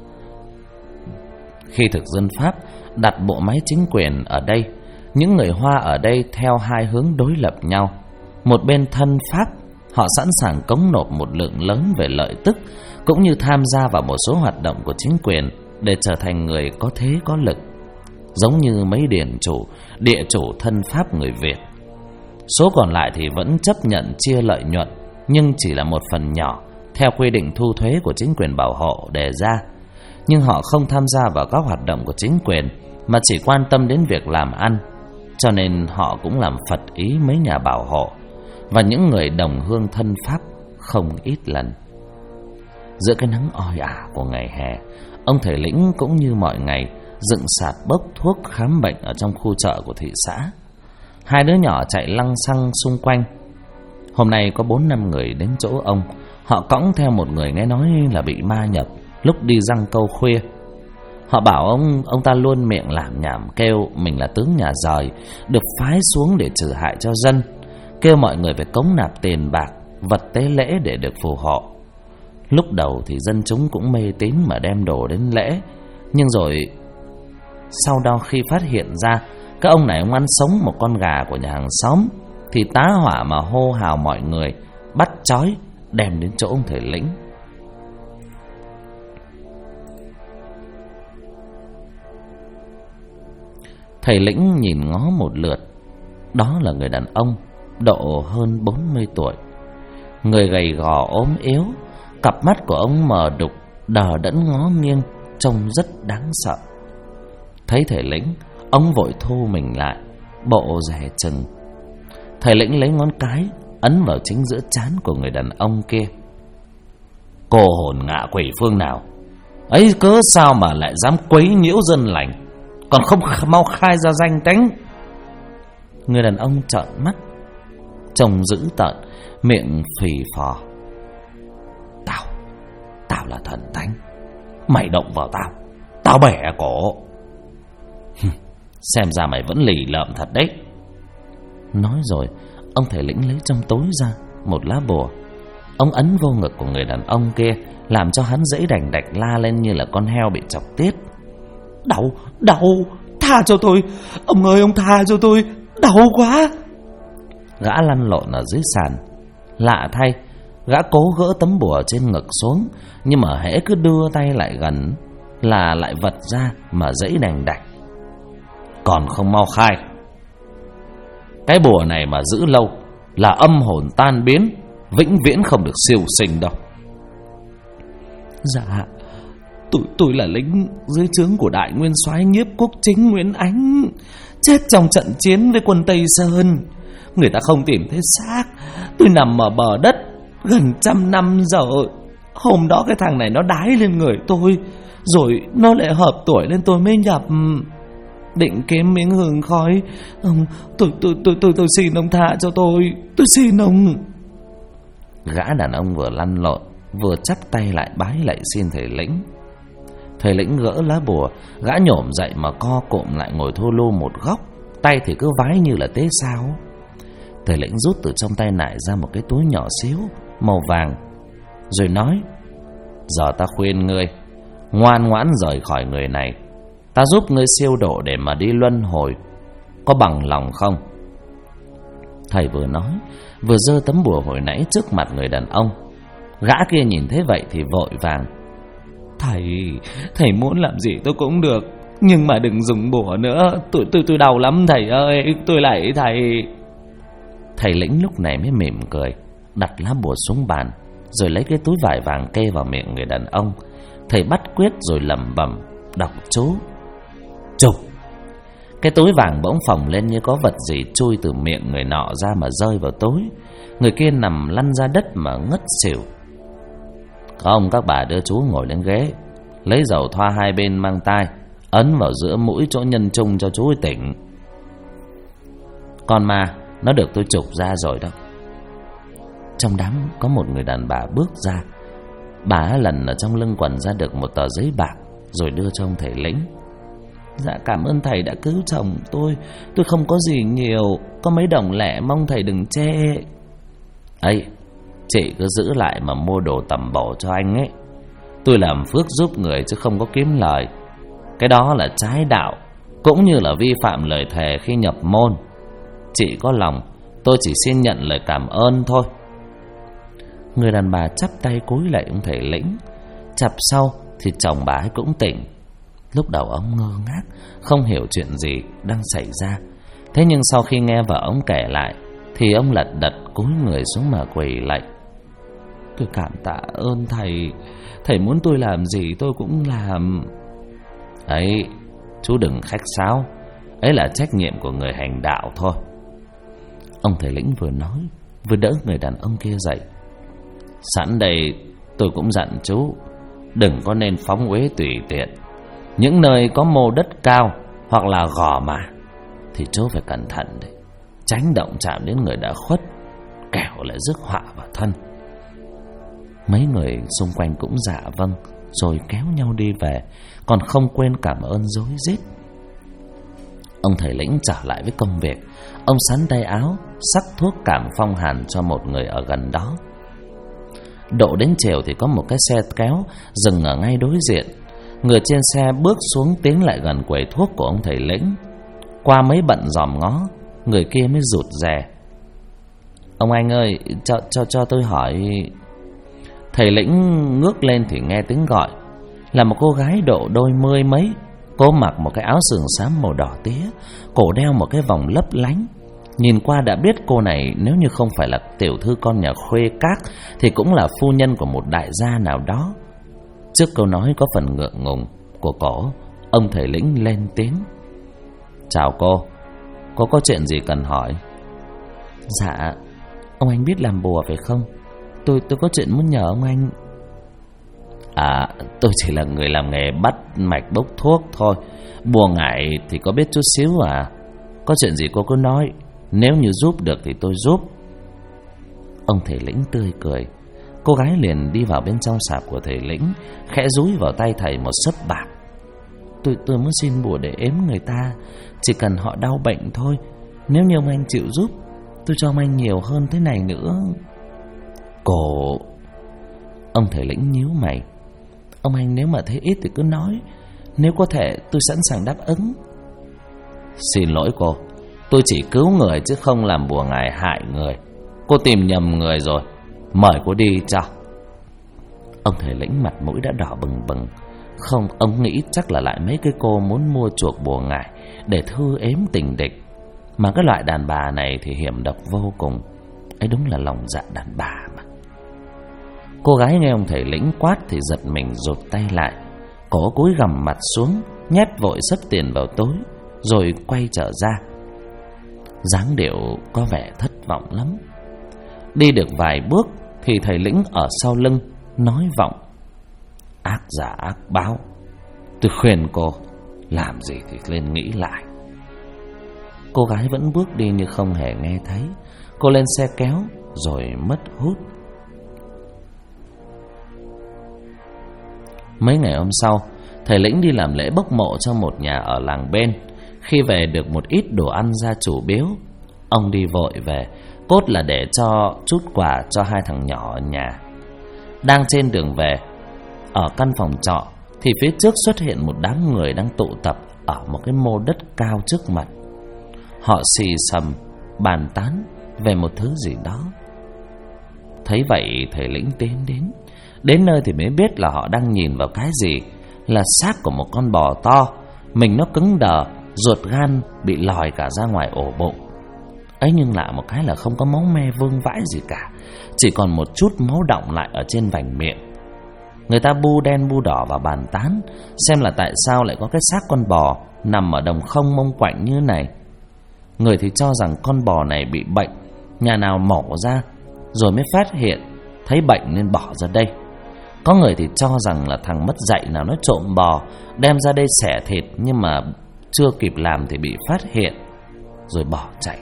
Khi thực dân Pháp đặt bộ máy chính quyền ở đây, những người Hoa ở đây theo hai hướng đối lập nhau. Một bên thân Pháp, họ sẵn sàng cống nộp một lượng lớn về lợi tức, cũng như tham gia vào một số hoạt động của chính quyền để trở thành người có thế có lực, giống như mấy địa chủ thân Pháp người Việt. Số còn lại thì vẫn chấp nhận chia lợi nhuận, nhưng chỉ là một phần nhỏ theo quy định thu thuế của chính quyền bảo hộ đề ra. Nhưng họ không tham gia vào các hoạt động của chính quyền, mà chỉ quan tâm đến việc làm ăn, cho nên họ cũng làm phật ý mấy nhà bảo hộ và những người đồng hương thân Pháp không ít lần. Giữa cái nắng oi ả của ngày hè, ông thầy lĩnh cũng như mọi ngày dựng sạp bốc thuốc khám bệnh ở trong khu chợ của thị xã. Hai đứa nhỏ chạy lăng xăng xung quanh. Hôm nay có 4-5 người đến chỗ ông. Họ cõng theo một người nghe nói là bị ma nhập lúc đi giăng câu khuya. Họ bảo ông ta luôn miệng làm nhảm, kêu mình là tướng nhà giời, được phái xuống để trừ hại cho dân, kêu mọi người phải cống nạp tiền bạc, vật tế lễ để được phù hộ. Lúc đầu thì dân chúng cũng mê tín mà đem đồ đến lễ, nhưng rồi sau đó khi phát hiện ra các ông này ăn sống một con gà của nhà hàng xóm, thì tá hỏa mà hô hào mọi người, bắt trói đem đến chỗ ông thầy lĩnh. Thầy lĩnh nhìn ngó một lượt. Đó là người đàn ông độ hơn 40 tuổi, người gầy gò ốm yếu. Cặp mắt của ông mờ đục, đờ đẫn ngó nghiêng, trông rất đáng sợ. Thấy thầy lĩnh, ông vội thu mình lại, bộ dè chừng. Thầy lĩnh lấy ngón cái ấn vào chính giữa trán của người đàn ông kia. Cô hồn ngạ quỷ phương nào ấy, cớ sao mà lại dám quấy nhiễu dân lành, còn không mau khai ra danh tính? Người đàn ông trợn mắt, trông dữ tợn, miệng phì phò. Tao là thần thánh, mày động vào tao bẻ cổ. Xem ra mày vẫn lì lợm thật đấy. Nói rồi, ông thầy lĩnh lấy trong túi ra một lá bùa. Ông ấn vô ngực của người đàn ông kia, làm cho hắn dãy đành đạch la lên như là con heo bị chọc tiết. Đau, tha cho tôi, ông ơi, ông tha cho tôi, đau quá. Gã lăn lộn ở dưới sàn. Lạ thay, gã cố gỡ tấm bùa trên ngực xuống, nhưng mà hễ cứ đưa tay lại gần là lại vật ra mà dãy đành đạch. Còn không mau khai. Cái bùa này mà giữ lâu là âm hồn tan biến, vĩnh viễn không được siêu sinh đâu. Dạ, tôi là lính dưới trướng của đại nguyên soái Nhiếp Quốc Chính Nguyễn Ánh, chết trong trận chiến với quân Tây Sơn. Người ta không tìm thấy xác, tôi nằm ở bờ đất gần 100 năm rồi. Hôm đó cái thằng này nó đái lên người tôi, rồi nó lại hợp tuổi lên, tôi mới nhập, định kiếm miếng hương khói. Tôi xin ông tha cho tôi xin ông. Gã đàn ông vừa lăn lộn vừa chắp tay lại bái lạy xin thầy lĩnh. Thầy lĩnh gỡ lá bùa, gã nhổm dậy mà co cụm lại ngồi thô lô một góc, tay thì cứ vái như là tế sao. Thầy lĩnh rút từ trong tay nải ra một cái túi nhỏ xíu màu vàng, rồi nói: Giờ ta khuyên ngươi, ngoan ngoãn rời khỏi người này. Ta giúp ngươi siêu độ để mà đi luân hồi, có bằng lòng không? Thầy vừa nói vừa giơ tấm bùa hồi nãy trước mặt người đàn ông. Gã kia nhìn thấy vậy thì vội vàng: Thầy muốn làm gì tôi cũng được, nhưng mà đừng dùng bùa nữa. Tôi đau lắm thầy ơi, tôi lạy thầy. Thầy Lĩnh lúc này mới mỉm cười, đặt lá bùa xuống bàn, rồi lấy cái túi vải vàng kê vào miệng người đàn ông. Thầy bắt quyết rồi lẩm bẩm đọc chú. Chụp! Cái túi vàng bỗng phồng lên như có vật gì chui từ miệng người nọ ra mà rơi vào túi. Người kia nằm lăn ra đất mà ngất xỉu. Không, các bà đưa chú ngồi lên ghế, lấy dầu thoa hai bên mang tai, ấn vào giữa mũi chỗ nhân trung cho chú ấy tỉnh. Con ma nó được tôi chụp ra rồi đó. Trong đám có một người đàn bà bước ra. Bà lần ở trong lưng quần ra được một tờ giấy bạc, rồi đưa cho ông thầy Lĩnh. Dạ cảm ơn thầy đã cứu chồng tôi không có gì nhiều, có mấy đồng lẻ, mong thầy đừng chê. Ấy, chị cứ giữ lại mà mua đồ tầm bổ cho anh ấy. Tôi làm phước giúp người chứ không có kiếm lời. Cái đó là trái đạo, cũng như là vi phạm lời thề khi nhập môn. Chị có lòng, tôi chỉ xin nhận lời cảm ơn thôi. Người đàn bà chắp tay cúi lạy ông thầy Lĩnh. Chặp sau thì chồng bà ấy cũng tỉnh. Lúc đầu ông ngơ ngác, không hiểu chuyện gì đang xảy ra. Thế nhưng sau khi nghe vợ ông kể lại thì ông lật đật cúi người xuống mà quỳ lạy. Tôi cảm tạ ơn thầy, thầy muốn tôi làm gì tôi cũng làm. Ấy, chú đừng khách sáo, ấy là trách nhiệm của người hành đạo thôi. Ông thầy Lĩnh vừa nói vừa đỡ người đàn ông kia dậy. Sẵn đây tôi cũng dặn chú đừng có nên phóng uế tùy tiện. Những nơi có mô đất cao hoặc là gò mà thì chú phải cẩn thận đấy, tránh động chạm đến người đã khuất, kẻo lại rước họa vào thân. Mấy người xung quanh cũng dạ vâng, rồi kéo nhau đi về, còn không quên cảm ơn rối rít. Ông thầy Lĩnh trở lại với công việc. Ông sắn tay áo, sắc thuốc cảm phong hàn cho một người ở gần đó. Độ đến chiều thì có một cái xe kéo dừng ở ngay đối diện. Người trên xe bước xuống tiến lại gần quầy thuốc của ông thầy Lĩnh. Qua mấy bận dòm ngó, người kia mới rụt rè: Ông anh ơi, cho tôi hỏi. Thầy Lĩnh ngước lên thì nghe tiếng gọi. Là một cô gái độ đôi mươi mấy. Cô mặc một cái áo sườn xám màu đỏ tía, cổ đeo một cái vòng lấp lánh. Nhìn qua đã biết cô này nếu như không phải là tiểu thư con nhà khuê các thì cũng là phu nhân của một đại gia nào đó. Trước câu nói có phần ngượng ngùng của cổ, ông thầy Lĩnh lên tiếng: Chào cô có chuyện gì cần hỏi? Dạ, ông anh biết làm bùa phải không? Tôi có chuyện muốn nhờ ông anh. À, tôi chỉ là người làm nghề bắt mạch bốc thuốc thôi. Bùa ngải thì có biết chút xíu à. Có chuyện gì cô cứ nói, nếu như giúp được thì tôi giúp. Ông thầy Lĩnh tươi cười. Cô gái liền đi vào bên trong sạp của thầy Lĩnh, khẽ dúi vào tay thầy một xấp bạc. Tôi muốn xin bùa để ếm người ta, chỉ cần họ đau bệnh thôi. Nếu như ông anh chịu giúp, tôi cho ông anh nhiều hơn thế này nữa. Cô... Ông thầy Lĩnh nhíu mày. Ông anh nếu mà thấy ít thì cứ nói, nếu có thể tôi sẵn sàng đáp ứng. Xin lỗi cô, tôi chỉ cứu người chứ không làm bùa ngải hại người. Cô tìm nhầm người rồi, mời cô đi cho. Ông thầy Lĩnh mặt mũi đã đỏ bừng bừng. Không, ông nghĩ chắc là lại mấy cái cô muốn mua chuộc bùa ngải để thư ếm tình địch. Mà cái loại đàn bà này thì hiểm độc vô cùng. Ấy đúng là lòng dạ đàn bà mà. Cô gái nghe ông thầy Lĩnh quát thì giật mình rụt tay lại. Cổ cúi gằm mặt xuống, nhét vội xấp tiền vào túi, rồi quay trở ra. dáng điệu có vẻ thất vọng lắm. Đi được vài bước thì thầy Lĩnh ở sau lưng nói vọng: ác giả ác báo, tôi khuyên cô làm gì thì lên nghĩ lại. Cô gái vẫn bước đi như không hề nghe thấy. Cô lên xe kéo rồi mất hút. Mấy ngày hôm sau, thầy Lĩnh đi làm lễ bốc mộ cho một nhà ở làng bên. Khi về được một ít đồ ăn gia chủ biếu, ông đi vội về, cốt là để cho chút quà cho hai thằng nhỏ ở nhà. Đang trên đường về, ở căn phòng trọ thì phía trước xuất hiện một đám người đang tụ tập ở một cái mô đất cao trước mặt. Họ xì xầm bàn tán về một thứ gì đó. Thấy vậy thầy lĩnh tiến đến nơi thì mới biết là họ đang nhìn vào cái gì. Là xác của một con bò to, mình nó cứng đờ, ruột gan bị lòi cả ra ngoài ổ bụng. Ấy nhưng lạ một cái là không có máu me vương vãi gì cả, chỉ còn một chút máu đọng lại ở trên vành miệng. Người ta bu đen bu đỏ vào bàn tán xem là tại sao lại có cái xác con bò nằm ở đồng không mông quạnh như này. Người thì cho rằng con bò này bị bệnh, nhà nào mổ ra rồi mới phát hiện thấy bệnh nên bỏ ra đây. Có người thì cho rằng là thằng mất dạy nào nó trộm bò đem ra đây xẻ thịt, nhưng mà chưa kịp làm thì bị phát hiện rồi bỏ chạy.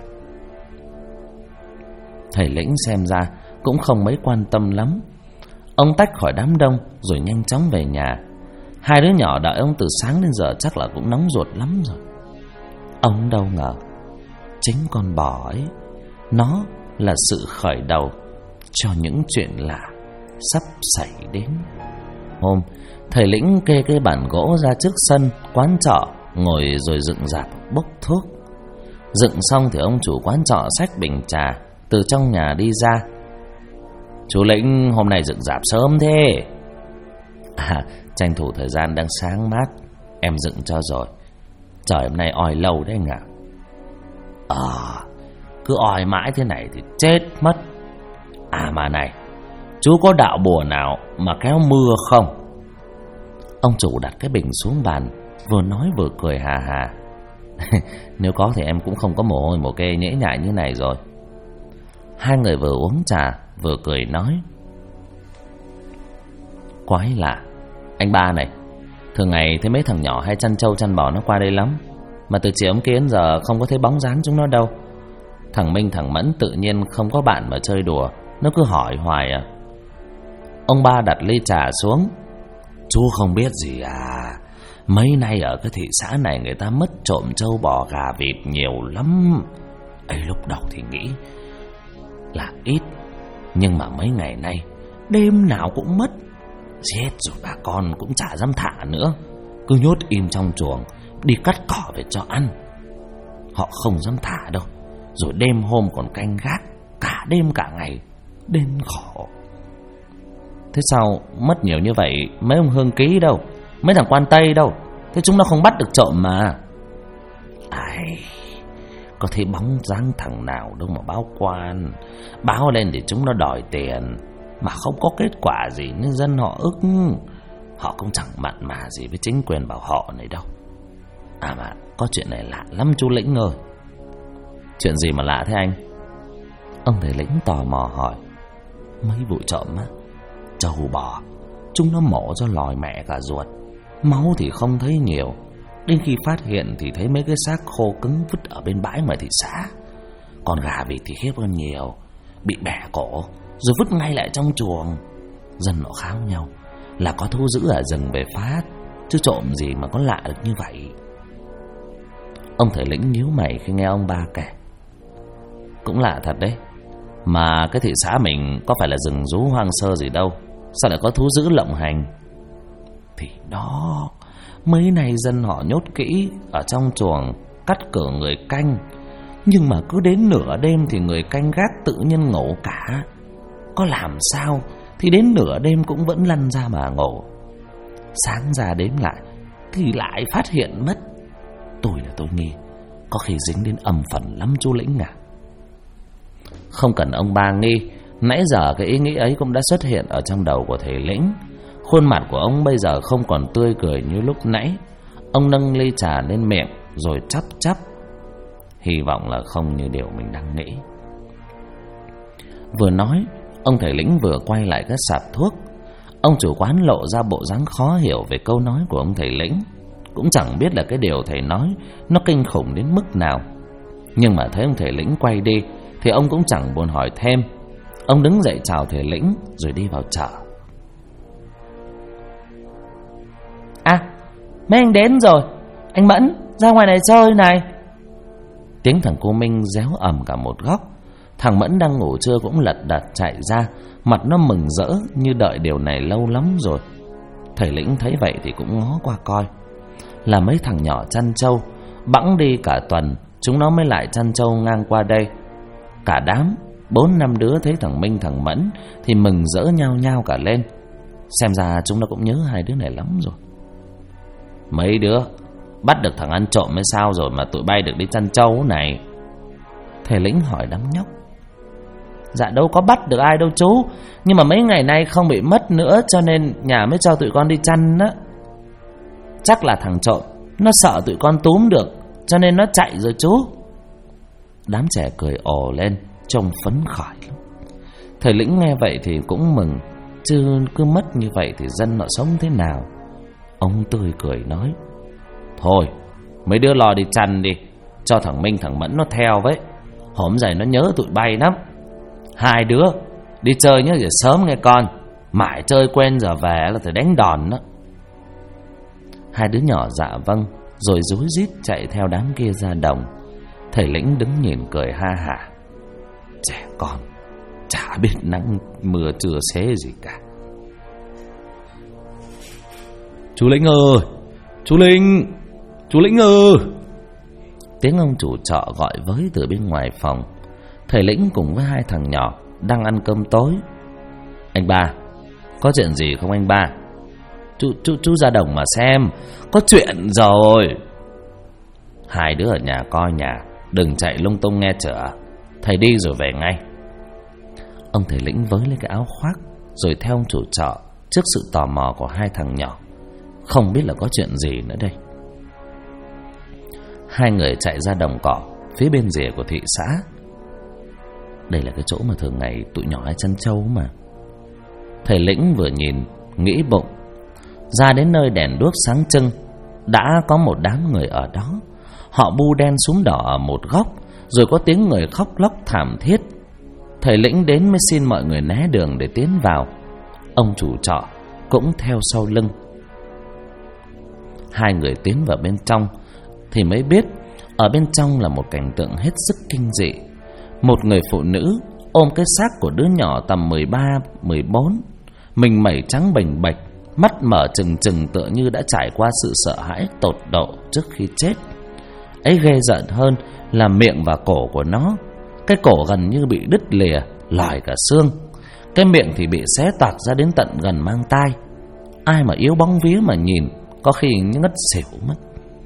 Thầy lĩnh xem ra cũng không mấy quan tâm lắm. Ông tách khỏi đám đông rồi nhanh chóng về nhà. Hai đứa nhỏ đợi ông từ sáng đến giờ chắc là cũng nóng ruột lắm rồi. Ông đâu ngờ chính con bò ấy, nó là sự khởi đầu cho những chuyện lạ sắp xảy đến. Hôm thầy lĩnh kê cái bàn gỗ ra trước sân quán trọ ngồi rồi dựng rạp bốc thuốc. Dựng xong thì ông chủ quán trọ xách bình trà từ trong nhà đi ra. Chú Lĩnh hôm nay dựng rạp sớm thế? Tranh thủ thời gian đang sáng mát, em dựng cho rồi. Trời hôm nay oi lâu đấy anh ạ. Cứ oi mãi thế này thì chết mất. Mà này, chú có đạo bùa nào mà kéo mưa không? Ông chủ đặt cái bình xuống bàn, vừa nói vừa cười hà hà. Nếu có thì em cũng không có mồ hôi mồ kê nhễ nhại như này rồi. Hai người vừa uống trà vừa cười nói. Quái lạ, anh ba này, thường ngày thấy mấy thằng nhỏ hay chăn trâu chăn bò nó qua đây lắm, mà từ chiều hôm kia đến giờ không có thấy bóng dáng chúng nó đâu. Thằng Minh thằng Mẫn tự nhiên không có bạn mà chơi đùa, nó cứ hỏi hoài à. Ông ba đặt ly trà xuống. Chú không biết gì à, mấy nay ở cái thị xã này người ta mất trộm trâu bò gà vịt nhiều lắm. Ấy lúc đầu thì nghĩ là ít, nhưng mà mấy ngày nay đêm nào cũng mất. Chết rồi, bà con cũng chả dám thả nữa, cứ nhốt im trong chuồng, đi cắt cỏ về cho ăn. Họ không dám thả đâu, rồi đêm hôm còn canh gác cả đêm cả ngày, đến khổ. Thế sao mất nhiều như vậy? Mấy ông Hương Ký đâu, mấy thằng quan Tây đâu, thế chúng nó không bắt được trộm mà. Có thấy bóng dáng thằng nào đâu mà báo quan. Báo lên thì chúng nó đòi tiền, mà không có kết quả gì nên dân họ ức. Họ cũng chẳng mặn mà gì với chính quyền bảo họ này đâu. Mà có chuyện này lạ lắm chú Lĩnh ơi. Chuyện gì mà lạ thế anh? Ông thầy Lĩnh tò mò hỏi. Mấy vụ trộm á, trâu bò chúng nó mổ cho lòi mẹ cả ruột, máu thì không thấy nhiều. Đến khi phát hiện thì thấy mấy cái xác khô cứng vứt ở bên bãi ngoài thị xã. Còn gà vịt thì khiếp hơn nhiều, bị bẻ cổ rồi vứt ngay lại trong chuồng. Dân họ kháo nhau là có thu giữ ở rừng về phát, chứ trộm gì mà có lạ được như vậy. Ông thầy Lĩnh nhíu mày khi nghe ông ba kể. Cũng lạ thật đấy, mà cái thị xã mình có phải là rừng rú hoang sơ gì đâu, sao lại có thú dữ lộng hành? Thì đó, mấy nay dân họ nhốt kỹ ở trong chuồng, cắt cửa người canh. Nhưng mà cứ đến nửa đêm thì người canh gác tự nhiên ngủ cả. Có làm sao thì đến nửa đêm cũng vẫn lăn ra mà ngủ. Sáng ra đếm lại thì lại phát hiện mất. Tôi nghi có khi dính đến âm phần lắm chú Lĩnh à. Không cần ông ba nghi, nãy giờ cái ý nghĩ ấy cũng đã xuất hiện ở trong đầu của thầy Lĩnh. Khuôn mặt của ông bây giờ không còn tươi cười như lúc nãy. Ông nâng ly trà lên miệng rồi chắp. Hy vọng là không như điều mình đang nghĩ. Vừa nói, ông thầy Lĩnh vừa quay lại cái sạp thuốc. Ông chủ quán lộ ra bộ dáng khó hiểu về câu nói của ông thầy Lĩnh. Cũng chẳng biết là cái điều thầy nói nó kinh khủng đến mức nào. Nhưng mà thấy ông thầy Lĩnh quay đi thì ông cũng chẳng buồn hỏi thêm. Ông đứng dậy chào thầy Lĩnh rồi đi vào chợ. Mấy anh đến rồi. Anh Mẫn, ra ngoài này chơi này. Tiếng thằng cô Minh réo ầm cả một góc. Thằng Mẫn đang ngủ trưa cũng lật đật chạy ra, mặt nó mừng rỡ như đợi điều này lâu lắm rồi. Thầy lĩnh thấy vậy thì cũng ngó qua coi. Là mấy thằng nhỏ chăn trâu, bẵng đi cả tuần chúng nó mới lại chăn trâu ngang qua đây. Cả đám 4-5 đứa thấy thằng Minh thằng Mẫn thì mừng rỡ nhao nhao cả lên. Xem ra chúng nó cũng nhớ hai đứa này lắm rồi. Mấy đứa bắt được thằng ăn trộm hay sao rồi mà tụi bay được đi chăn trâu này? Thầy lĩnh hỏi đám nhóc. Dạ đâu có bắt được ai đâu chú, nhưng mà mấy ngày nay không bị mất nữa cho nên nhà mới cho tụi con đi chăn á. Chắc là thằng trộm nó sợ tụi con túm được cho nên nó chạy rồi chú. Đám trẻ cười ồ lên, trông phấn khởi lắm. Thầy lĩnh nghe vậy thì cũng mừng, chứ cứ mất như vậy thì dân họ sống thế nào. Ông tươi cười nói: Thôi mấy đứa lo đi chăn đi, cho thằng Minh thằng Mẫn nó theo với. Hôm dậy nó nhớ tụi bay lắm. Hai đứa đi chơi nhớ về sớm nghe con, mãi chơi quên giờ về là phải đánh đòn đó. Hai đứa nhỏ dạ vâng, rồi rối rít chạy theo đám kia ra đồng. Thầy lĩnh đứng nhìn cười ha hả. Trẻ con chả biết nắng mưa trưa xế gì cả. Chú Lĩnh ơi, chú Linh, chú Lĩnh ơi. Tiếng ông chủ trọ gọi với từ bên ngoài phòng. Thầy lĩnh cùng với hai thằng nhỏ đang ăn cơm tối. Anh ba, có chuyện gì không anh ba? Chú ra đồng mà xem, có chuyện rồi. Hai đứa ở nhà coi nhà, đừng chạy lung tung nghe chửa. Thầy đi rồi về ngay. Ông thầy lĩnh với lấy cái áo khoác rồi theo ông chủ trọ trước sự tò mò của hai thằng nhỏ. Không biết là có chuyện gì nữa đây. Hai người chạy ra đồng cỏ phía bên rìa của thị xã. Đây là cái chỗ mà thường ngày tụi nhỏ hay chăn trâu mà. Thầy lĩnh vừa nhìn nghĩ bụng. Ra đến nơi đèn đuốc sáng trưng, đã có một đám người ở đó. Họ bu đen súm đỏ ở một góc, rồi có tiếng người khóc lóc thảm thiết. Thầy lĩnh đến mới xin mọi người né đường để tiến vào. Ông chủ trọ cũng theo sau lưng. Hai người tiến vào bên trong thì mới biết ở bên trong là một cảnh tượng hết sức kinh dị. Một người phụ nữ ôm cái xác của đứa nhỏ tầm 13-14, mình mẩy trắng bềnh bạch, mắt mở trừng trừng tựa như đã trải qua sự sợ hãi tột độ trước khi chết. Ấy ghê rợn hơn là miệng và cổ của nó. Cái cổ gần như bị đứt lìa, lòi cả xương. Cái miệng thì bị xé toạc ra đến tận gần mang tai. Ai mà yếu bóng vía mà nhìn có khi ngất xỉu mất.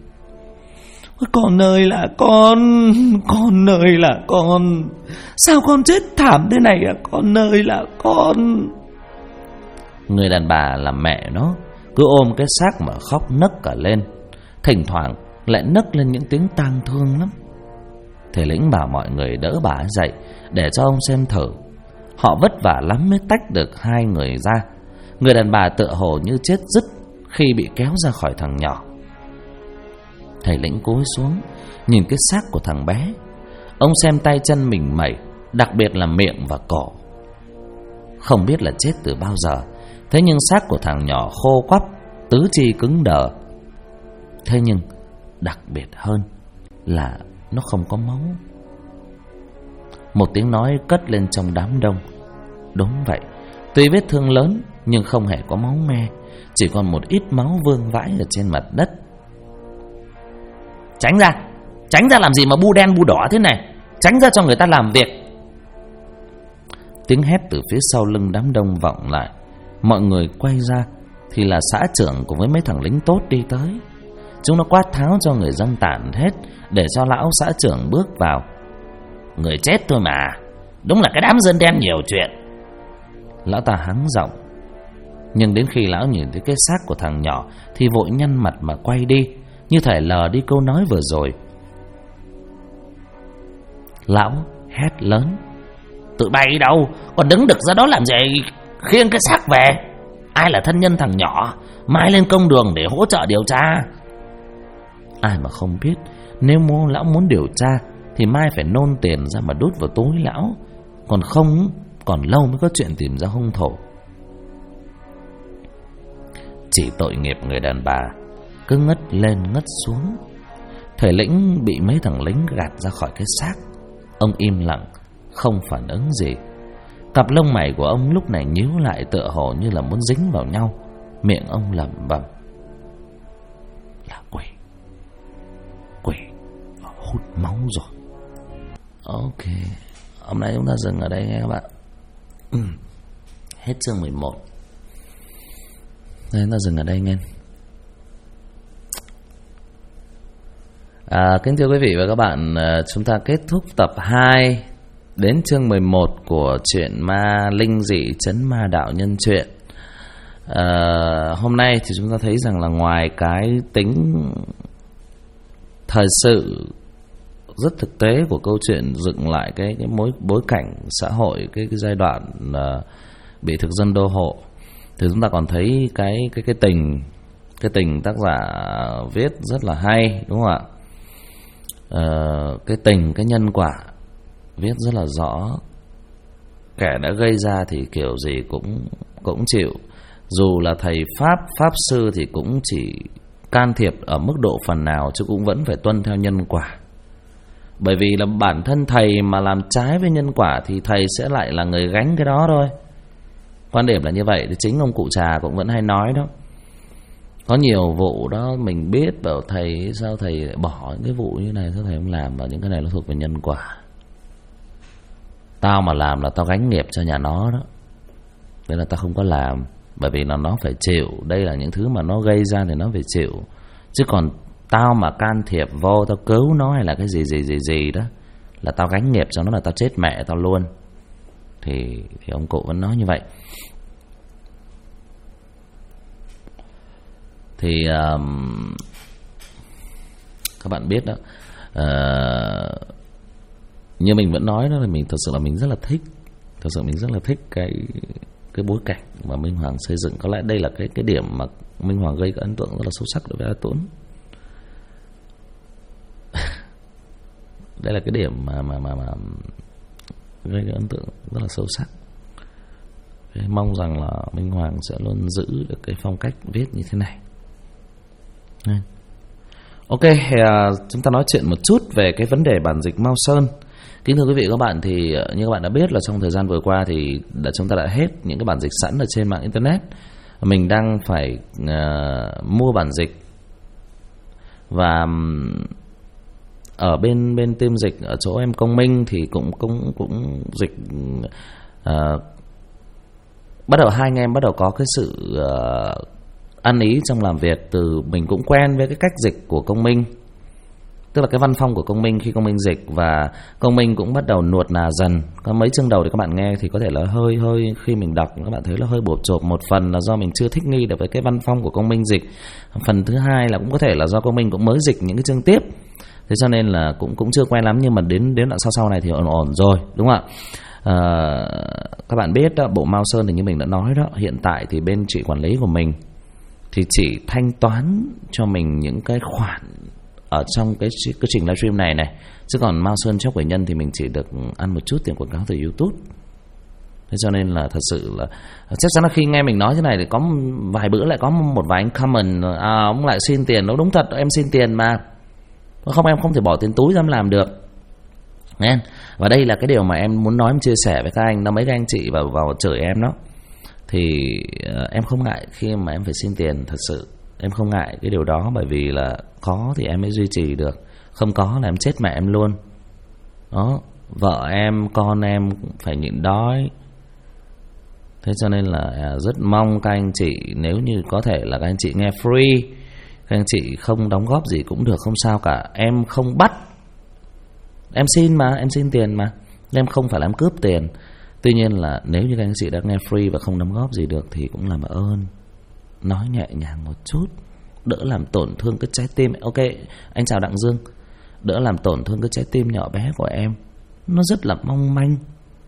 Con ơi là con ơi là con, sao con chết thảm thế này à? Con ơi là con. Người đàn bà là mẹ nó cứ ôm cái xác mà khóc nấc cả lên, thỉnh thoảng lại nấc lên những tiếng tang thương lắm. Thầy lĩnh bảo mọi người đỡ bà dậy để cho ông xem thử. Họ vất vả lắm mới tách được hai người ra. Người đàn bà tựa hồ như chết dứt khi bị kéo ra khỏi thằng nhỏ. Thầy lĩnh cúi xuống nhìn cái xác của thằng bé. Ông xem tay chân mình mẩy, đặc biệt là miệng và cổ. Không biết là chết từ bao giờ, thế nhưng xác của thằng nhỏ khô quắp, tứ chi cứng đờ. Thế nhưng đặc biệt hơn là nó không có máu. Một tiếng nói cất lên trong đám đông. Đúng vậy, tuy vết thương lớn nhưng không hề có máu me, chỉ còn một ít máu vương vãi ở trên mặt đất. Tránh ra làm gì mà bu đen bu đỏ thế này, tránh ra cho người ta làm việc. Tiếng hét từ phía sau lưng đám đông vọng lại. Mọi người quay ra thì là xã trưởng cùng với mấy thằng lính tốt đi tới. Chúng nó quát tháo cho người dân tản hết để cho lão xã trưởng bước vào. Người chết thôi mà, đúng là cái đám dân đen nhiều chuyện. Lão ta hắng giọng. Nhưng đến khi lão nhìn thấy cái xác của thằng nhỏ thì vội nhăn mặt mà quay đi, như thể lờ đi câu nói vừa rồi. Lão hét lớn: Tụi bay đâu, còn đứng được ra đó làm gì, khiêng cái xác về. Ai là thân nhân thằng nhỏ, mai lên công đường để hỗ trợ điều tra. Ai mà không biết, nếu lão muốn điều tra thì mai phải nôn tiền ra mà đút vào túi lão, còn không còn lâu mới có chuyện tìm ra hung thủ. Chỉ tội nghiệp người đàn bà cứ ngất lên ngất xuống. Thầy lĩnh bị mấy thằng lính gạt ra khỏi cái xác. Ông im lặng, không phản ứng gì. Cặp lông mày của ông lúc này nhíu lại tựa hồ như là muốn dính vào nhau. Miệng ông lẩm bẩm là quỷ hút máu rồi. Ok, hôm nay chúng ta dừng ở đây nghe các bạn. Hết chương 11. Nên ta dừng ở đây nghe. Kính thưa quý vị và các bạn, chúng ta kết thúc tập 2 đến chương 11 của truyện ma linh dị trấn ma đạo nhân truyện. Hôm nay thì chúng ta thấy rằng là ngoài cái tính thời sự rất thực tế của câu chuyện dựng lại cái bối cảnh xã hội, cái giai đoạn bị thực dân đô hộ, thì chúng ta còn thấy cái tình tác giả viết rất là hay, đúng không ạ? Cái nhân quả viết rất là rõ. Kẻ đã gây ra thì kiểu gì cũng chịu. Dù là thầy pháp sư thì cũng chỉ can thiệp ở mức độ phần nào, chứ cũng vẫn phải tuân theo nhân quả. Bởi vì là bản thân thầy mà làm trái với nhân quả thì thầy sẽ lại là người gánh cái đó thôi. Quan điểm là như vậy. Thì chính ông cụ Trà cũng vẫn hay nói đó. Có nhiều vụ đó mình biết bảo thầy sao thầy bỏ những cái vụ như này, sao thầy không làm, và những cái này nó thuộc về nhân quả. Tao mà làm là tao gánh nghiệp cho nhà nó đó, nên là tao không có làm. Bởi vì là nó phải chịu. Đây là những thứ mà nó gây ra thì nó phải chịu. Chứ còn tao mà can thiệp vô, tao cứu nó hay là cái gì đó, là tao gánh nghiệp cho nó, là tao chết mẹ tao luôn. Thì ông cụ vẫn nói như vậy. Thì các bạn biết đó, như mình vẫn nói đó, là mình thật sự là mình rất là thích, cái bối cảnh mà Minh Hoàng xây dựng. Có lẽ đây là cái điểm mà Minh Hoàng gây cái ấn tượng rất là sâu sắc đối với A Tuấn. Đây là cái điểm mà gây cái ấn tượng rất là sâu sắc. Mong rằng là Minh Hoàng sẽ luôn giữ được cái phong cách viết như thế này. Ok, chúng ta nói chuyện một chút về cái vấn đề bản dịch Mao Sơn. Kính thưa quý vị và các bạn, thì như các bạn đã biết là trong thời gian vừa qua thì chúng ta đã hết những cái bản dịch sẵn ở trên mạng internet. Mình đang phải mua bản dịch. Và ở bên team dịch ở chỗ em Công Minh thì cũng dịch. Bắt đầu hai anh em bắt đầu có cái sự ăn ý trong làm việc. Từ mình cũng quen với cái cách dịch của Công Minh, tức là cái văn phong của Công Minh khi Công Minh dịch, và Công Minh cũng bắt đầu nuột nà dần. Có mấy chương đầu thì các bạn nghe thì có thể là hơi khi mình đọc các bạn thấy là hơi bộp chộp. Một phần là do mình chưa thích nghi được với cái văn phong của Công Minh dịch. Phần thứ hai là cũng có thể là do Công Minh cũng mới dịch những cái chương tiếp, thế cho nên là cũng chưa quen lắm. Nhưng mà đến đoạn sau này thì ổn rồi, đúng không ạ? Các bạn biết đó, bộ Mao Sơn thì như mình đã nói đó, hiện tại thì bên chị quản lý của mình thì chỉ thanh toán cho mình những cái khoản ở trong cái trình livestream này. Chứ còn Mao Sơn Chóc Quỷ Nhân thì mình chỉ được ăn một chút tiền quảng cáo từ YouTube. Thế cho nên là thật sự là chắc chắn là khi nghe mình nói thế này thì có vài bữa lại có một vài anh comment ông lại xin tiền. Nó đúng thật, em xin tiền mà, không em không thể bỏ tiền túi ra em làm được. Nghe. Và đây là cái điều mà em muốn nói, em chia sẻ với các anh đó, mấy các anh chị vào chửi em đó, thì em không ngại khi mà em phải xin tiền. Thật sự em không ngại cái điều đó, bởi vì là có thì em mới duy trì được, không có là em chết mẹ em luôn đó. Vợ em, con em phải nhịn đói. Thế cho nên là rất mong các anh chị, nếu như có thể là các anh chị nghe free, các anh chị không đóng góp gì cũng được, không sao cả. Em không bắt, em xin mà, em xin tiền mà, em không phải là em cướp tiền. Tuy nhiên là nếu như các anh chị đã nghe free và không đóng góp gì được thì cũng làm ơn nói nhẹ nhàng một chút, đỡ làm tổn thương cái trái tim. Ok, anh chào Đặng Dương. Đỡ làm tổn thương cái trái tim nhỏ bé của em. Nó rất là mong manh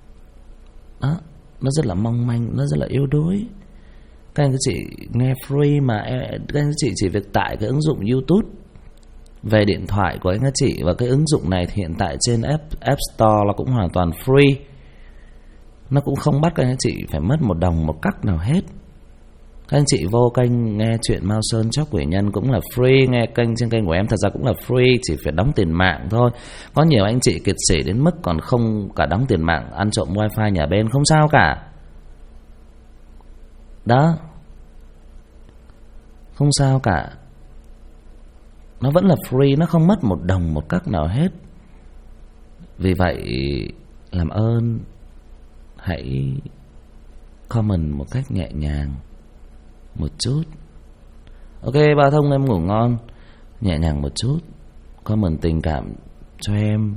đó, nó rất là mong manh, nó rất là yếu đuối. Các anh chị nghe free mà các anh chị chỉ việc tải cái ứng dụng YouTube về điện thoại của anh chị. Và cái ứng dụng này thì hiện tại trên App Store là cũng hoàn toàn free. Nó cũng không bắt các anh chị phải mất một đồng một cắc nào hết. Các anh chị vô kênh nghe chuyện Mao Sơn Chóc Quỷ Nhân cũng là free. Nghe kênh trên kênh của em thật ra cũng là free, chỉ phải đóng tiền mạng thôi. Có nhiều anh chị kiệt sỉ đến mức còn không cả đóng tiền mạng, ăn trộm wifi nhà bên, không sao cả. Đó. Không sao cả, nó vẫn là free, nó không mất một đồng một cắc nào hết. Vì vậy làm ơn hãy comment một cách nhẹ nhàng một chút. Ok Bà Thông, em ngủ ngon. Nhẹ nhàng một chút, comment tình cảm cho em.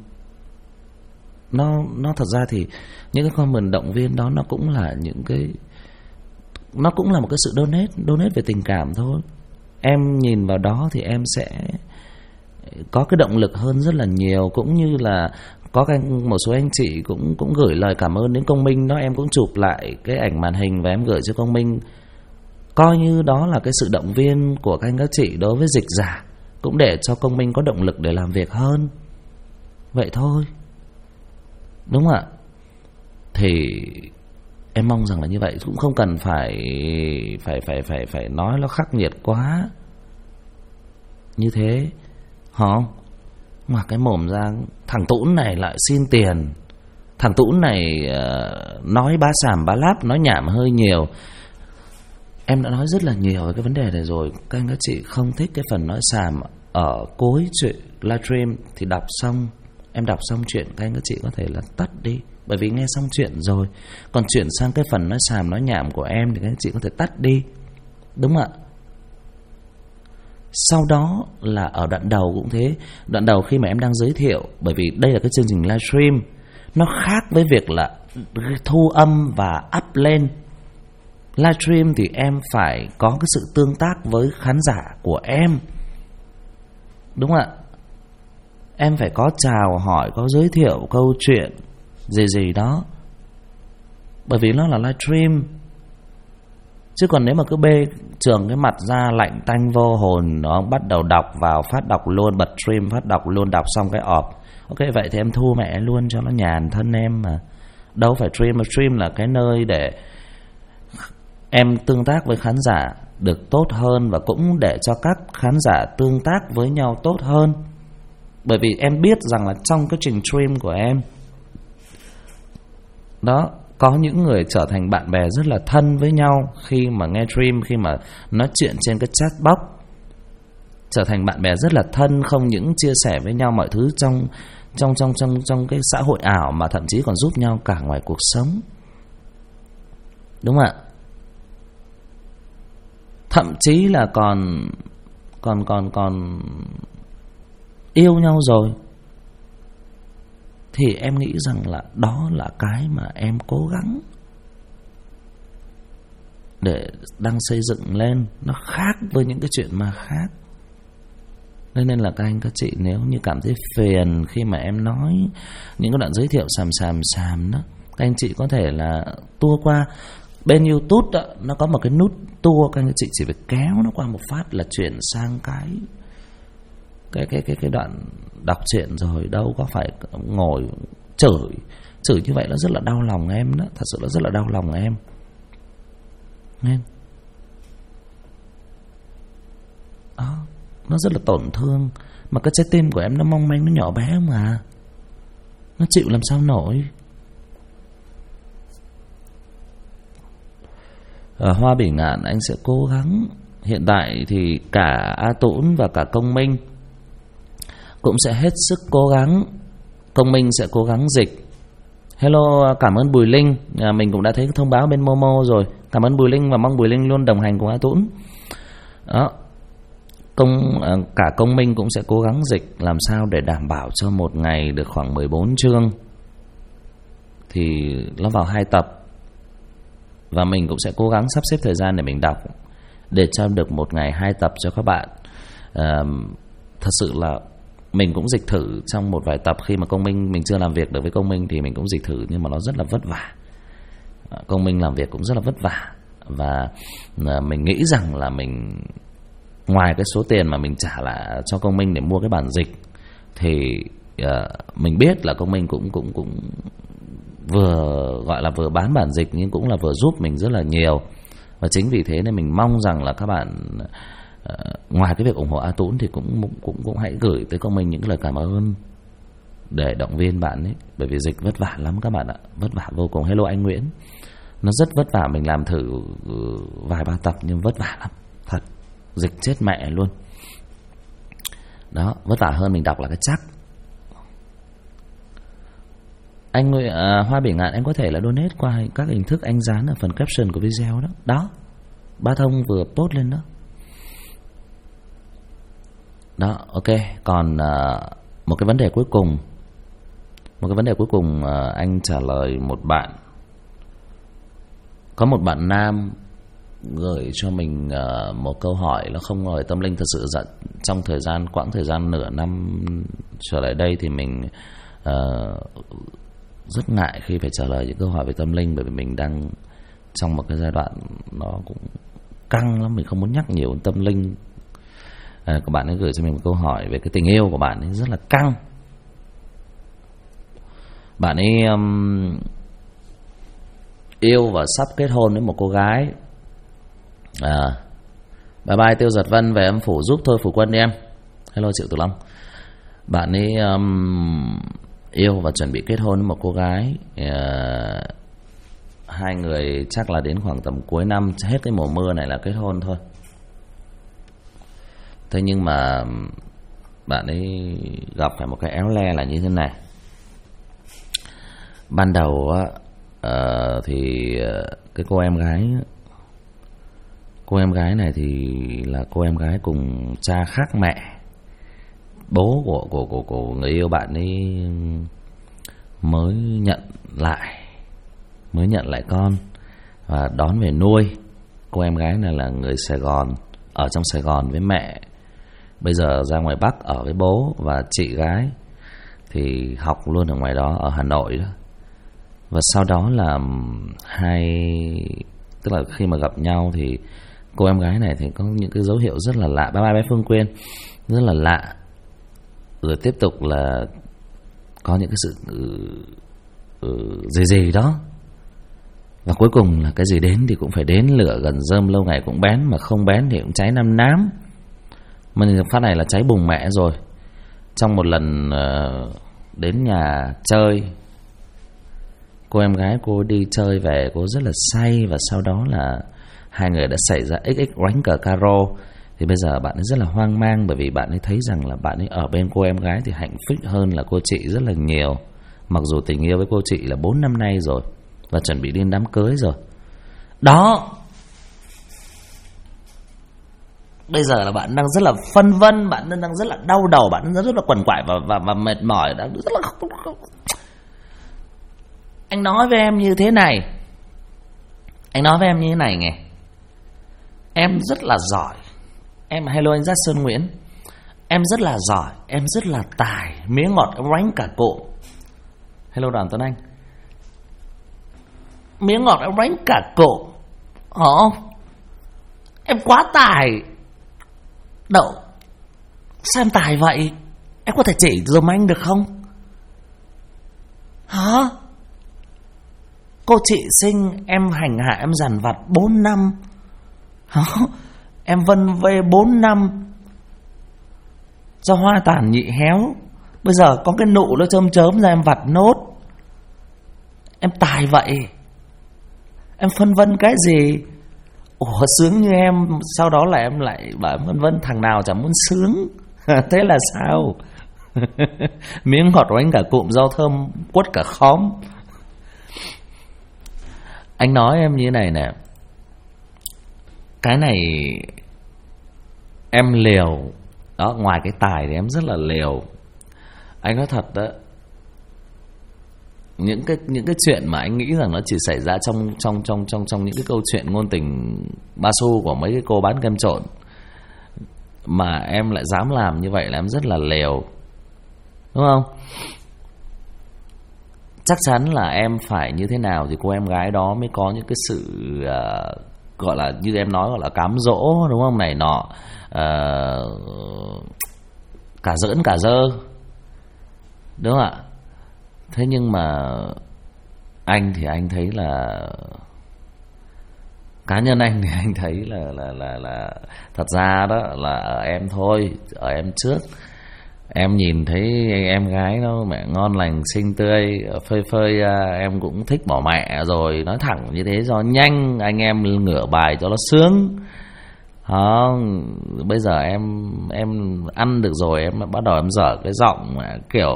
Nó thật ra thì những cái comment động viên đó nó cũng là những cái, nó cũng là một cái sự donate về tình cảm thôi. Em nhìn vào đó thì em sẽ có cái động lực hơn rất là nhiều. Cũng như là có một số anh chị cũng gửi lời cảm ơn đến Công Minh đó. Em cũng chụp lại cái ảnh màn hình và em gửi cho Công Minh, coi như đó là cái sự động viên của các anh các chị đối với Dịch Giả, cũng để cho Công Minh có động lực để làm việc hơn. Vậy thôi, đúng không ạ? Thì em mong rằng là như vậy, cũng không cần phải nói nó khắc nghiệt quá như thế, không? Mà cái mồm ra, thằng Tũn này lại xin tiền, thằng Tũn này nói bá sàm bá láp, nói nhảm hơi nhiều. Em đã nói rất là nhiều về cái vấn đề này rồi. Các anh các chị không thích cái phần nói xàm ở cuối chuyện livestream thì đọc xong, em đọc xong chuyện các anh các chị có thể là tắt đi, bởi vì nghe xong chuyện rồi. Còn chuyển sang cái phần nói xàm nói nhảm của em thì các anh chị có thể tắt đi, đúng không ạ? Sau đó là ở đoạn đầu cũng thế. Đoạn đầu khi mà em đang giới thiệu, bởi vì đây là cái chương trình livestream, nó khác với việc là thu âm và up lên. Livestream thì em phải có cái sự tương tác với khán giả của em, đúng không ạ? Em phải có chào hỏi, có giới thiệu câu chuyện gì đó, bởi vì nó là livestream. Chứ còn nếu mà cứ bê trường cái mặt ra lạnh tanh vô hồn, nó bắt đầu đọc vào phát đọc luôn, bật stream phát đọc luôn, đọc xong cái ọp. Ok, vậy thì em thu mẹ luôn cho nó nhàn thân em mà. Đâu phải stream, mà stream là cái nơi để em tương tác với khán giả được tốt hơn, và cũng để cho các khán giả tương tác với nhau tốt hơn. Bởi vì em biết rằng là trong cái trình stream của em đó, có những người trở thành bạn bè rất là thân với nhau khi mà nghe stream, khi mà nói chuyện trên cái chat box, trở thành bạn bè rất là thân, không những chia sẻ với nhau mọi thứ trong cái xã hội ảo, mà thậm chí còn giúp nhau cả ngoài cuộc sống, đúng không ạ? Thậm chí là còn yêu nhau rồi. Thì em nghĩ rằng là đó là cái mà em cố gắng để đang xây dựng lên. Nó khác với những cái chuyện mà khác. Nên là các anh các chị nếu như cảm thấy phiền khi mà em nói những cái đoạn giới thiệu xàm đó, các anh chị có thể là tua qua bên YouTube đó, nó có một cái nút tua, các anh chị chỉ phải kéo nó qua một phát là chuyển sang cái đoạn đọc truyện rồi. Đâu có phải ngồi chửi như vậy, nó rất là đau lòng em đó, thật sự là rất là đau lòng em. Nên đó, nó rất là tổn thương. Mà cái trái tim của em nó mong manh, nó nhỏ bé mà, nó chịu làm sao nổi. Hoa Bỉ Ngạn anh sẽ cố gắng. Hiện tại thì cả A Tũn và cả Công Minh cũng sẽ hết sức cố gắng. Công Minh sẽ cố gắng dịch. Hello, cảm ơn Bùi Linh. Mình cũng đã thấy thông báo bên Momo rồi. Cảm ơn Bùi Linh và mong Bùi Linh luôn đồng hành cùng A Tũn. Đó. Cả Công Minh cũng sẽ cố gắng dịch làm sao để đảm bảo cho một ngày được khoảng 14 chương. Thì nó vào 2 tập. Và mình cũng sẽ cố gắng sắp xếp thời gian để mình đọc, để cho được một ngày 2 tập cho các bạn. Thật sự là mình cũng dịch thử trong một vài tập. Khi mà Công Minh, mình chưa làm việc được với Công Minh thì mình cũng dịch thử, nhưng mà nó rất là vất vả. Công Minh làm việc cũng rất là vất vả. Và mình nghĩ rằng là mình, ngoài cái số tiền mà mình trả lại cho Công Minh để mua cái bản dịch, thì mình biết là Công Minh cũng vừa gọi là vừa bán bản dịch, nhưng cũng là vừa giúp mình rất là nhiều. Và chính vì thế nên mình mong rằng là các bạn, ngoài cái việc ủng hộ A Tũn thì cũng hãy gửi tới Công Minh những lời cảm ơn để động viên bạn ấy. Bởi vì dịch vất vả lắm các bạn ạ, vất vả vô cùng. Hello anh Nguyễn. Nó rất vất vả, mình làm thử vài ba tập nhưng vất vả lắm thật. dịch chết mẹ luôn. Đó, vất vả hơn mình đọc là cái chắc. Anh Hoa Biển Ngạn, anh có thể là donate qua các hình thức anh dán ở phần caption của video đó. Đó, Bá Thông vừa post lên đó. Đó, ok. Còn một cái vấn đề cuối cùng, anh trả lời một bạn. Có một bạn nam gửi cho mình một câu hỏi, nó không hỏi tâm linh. Thật sự trong quãng thời gian nửa năm trở lại đây thì mình rất ngại khi phải trả lời những câu hỏi về tâm linh, bởi vì mình đang trong một cái giai đoạn nó cũng căng lắm, mình không muốn nhắc nhiều tâm linh. Các bạn ấy gửi cho mình một câu hỏi về cái tình yêu của bạn ấy rất là căng. Bạn ấy yêu và sắp kết hôn với một cô gái. Bye bye Tiêu Giật Vân, về âm phủ giúp thôi Phủ Quân đi em. Hello Triệu Tử Long. Bạn ấy yêu và chuẩn bị kết hôn với một cô gái. Hai người chắc là đến khoảng tầm cuối năm, hết cái mùa mưa này là kết hôn thôi. Thế nhưng mà bạn ấy gặp phải một cái éo le là như thế này. Ban đầu thì cái cô em gái này thì là cô em gái cùng cha khác mẹ. Bố của người yêu bạn ấy mới nhận lại con và đón về nuôi. Cô em gái này là người Sài Gòn, ở trong Sài Gòn với mẹ, bây giờ ra ngoài Bắc ở với bố, và chị gái thì học luôn ở ngoài đó, ở Hà Nội đó. Và sau đó là tức là khi mà gặp nhau thì cô em gái này thì có những cái dấu hiệu rất là lạ. Bye bye bé Phương Quyên, rất là lạ. Rồi tiếp tục là có những cái sự gì đó. Và cuối cùng là cái gì đến thì cũng phải đến, lửa gần rơm lâu ngày cũng bén, mà không bén thì cũng cháy năm nám. Mà phát này là cháy bùng mẹ rồi. Trong một lần đến nhà chơi, cô em gái cô đi chơi về, cô rất là say, và sau đó là hai người đã xảy ra XX đánh cờ caro. Thì bây giờ bạn ấy rất là hoang mang, bởi vì bạn ấy thấy rằng là bạn ấy ở bên cô em gái thì hạnh phúc hơn là cô chị rất là nhiều. Mặc dù tình yêu với cô chị là 4 năm nay rồi, và chuẩn bị đi đám cưới rồi. Đó, bây giờ là bạn đang rất là phân vân, bạn đang rất là đau đầu, bạn đang rất là quằn quại và mệt mỏi, đang rất là Anh nói với em như thế này, nghe. Em rất là giỏi. Hello anh Giác Sơn Nguyễn. Em rất là giỏi, em rất là tài, miếng ngọt em đánh cả cụm. Hello Đoàn Tuấn Anh. Miếng ngọt em đánh cả cụm. Em quá tài. Đậu, sao em tài vậy? Em có thể chỉ dùm anh được không? Hả? Cô chị sinh em hành hạ em dằn vặt 4 năm. Hả? Em vân vê 4 năm, do hoa tàn nhị héo, bây giờ có cái nụ nó chớm chớm ra em vặt nốt. Em tài vậy, em phân vân cái gì? Ủa sướng như em, sau đó là em lại bảo em phân vân, thằng nào chẳng muốn sướng. Thế là sao? Miếng ngọt của anh cả cụm, rau thơm quất cả khóm. Anh nói em như thế này nè, cái này em liều đó, ngoài cái tài thì em rất là liều. Anh nói thật đó, những cái chuyện mà anh nghĩ rằng nó chỉ xảy ra trong những cái câu chuyện ngôn tình ba xu của mấy cái cô bán kem trộn, mà em lại dám làm như vậy là em rất là liều, đúng không? Chắc chắn là em phải như thế nào thì cô em gái đó mới có những cái sự gọi là như em nói, gọi là cám dỗ, đúng không, này nọ, cả giỡn cả dơ, đúng không ạ? Thế nhưng mà anh thì anh thấy là, cá nhân anh thì anh thấy là thật ra đó là ở em thôi, ở em trước. Em nhìn thấy em gái nó mẹ ngon lành xinh tươi phơi phơi, em cũng thích bỏ mẹ rồi, nói thẳng như thế cho nhanh, anh em ngửa bài cho nó sướng. Không, bây giờ em ăn được rồi, em bắt đầu em dở cái giọng kiểu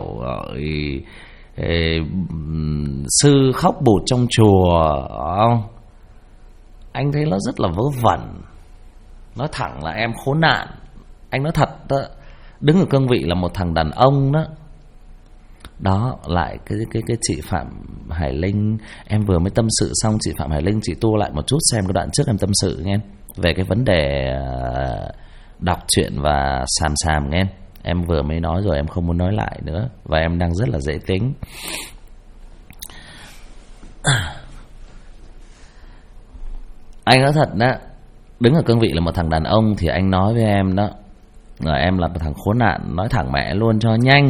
sư khóc bụt trong chùa, không? Anh thấy nó rất là vớ vẩn. Nói thẳng là em khốn nạn. Anh nói thật đó, đứng ở cương vị là một thằng đàn ông đó. Đó, lại cái chị Phạm Hải Linh, em vừa mới tâm sự xong. Chị Phạm Hải Linh, chị tua lại một chút xem cái đoạn trước em tâm sự nghe, về cái vấn đề đọc truyện và xàm nghe. Em vừa mới nói rồi, em không muốn nói lại nữa. Và em đang rất là dễ tính. Anh nói thật đó, đứng ở cương vị là một thằng đàn ông thì anh nói với em đó là em là một thằng khốn nạn. Nói thẳng mẹ luôn cho nhanh.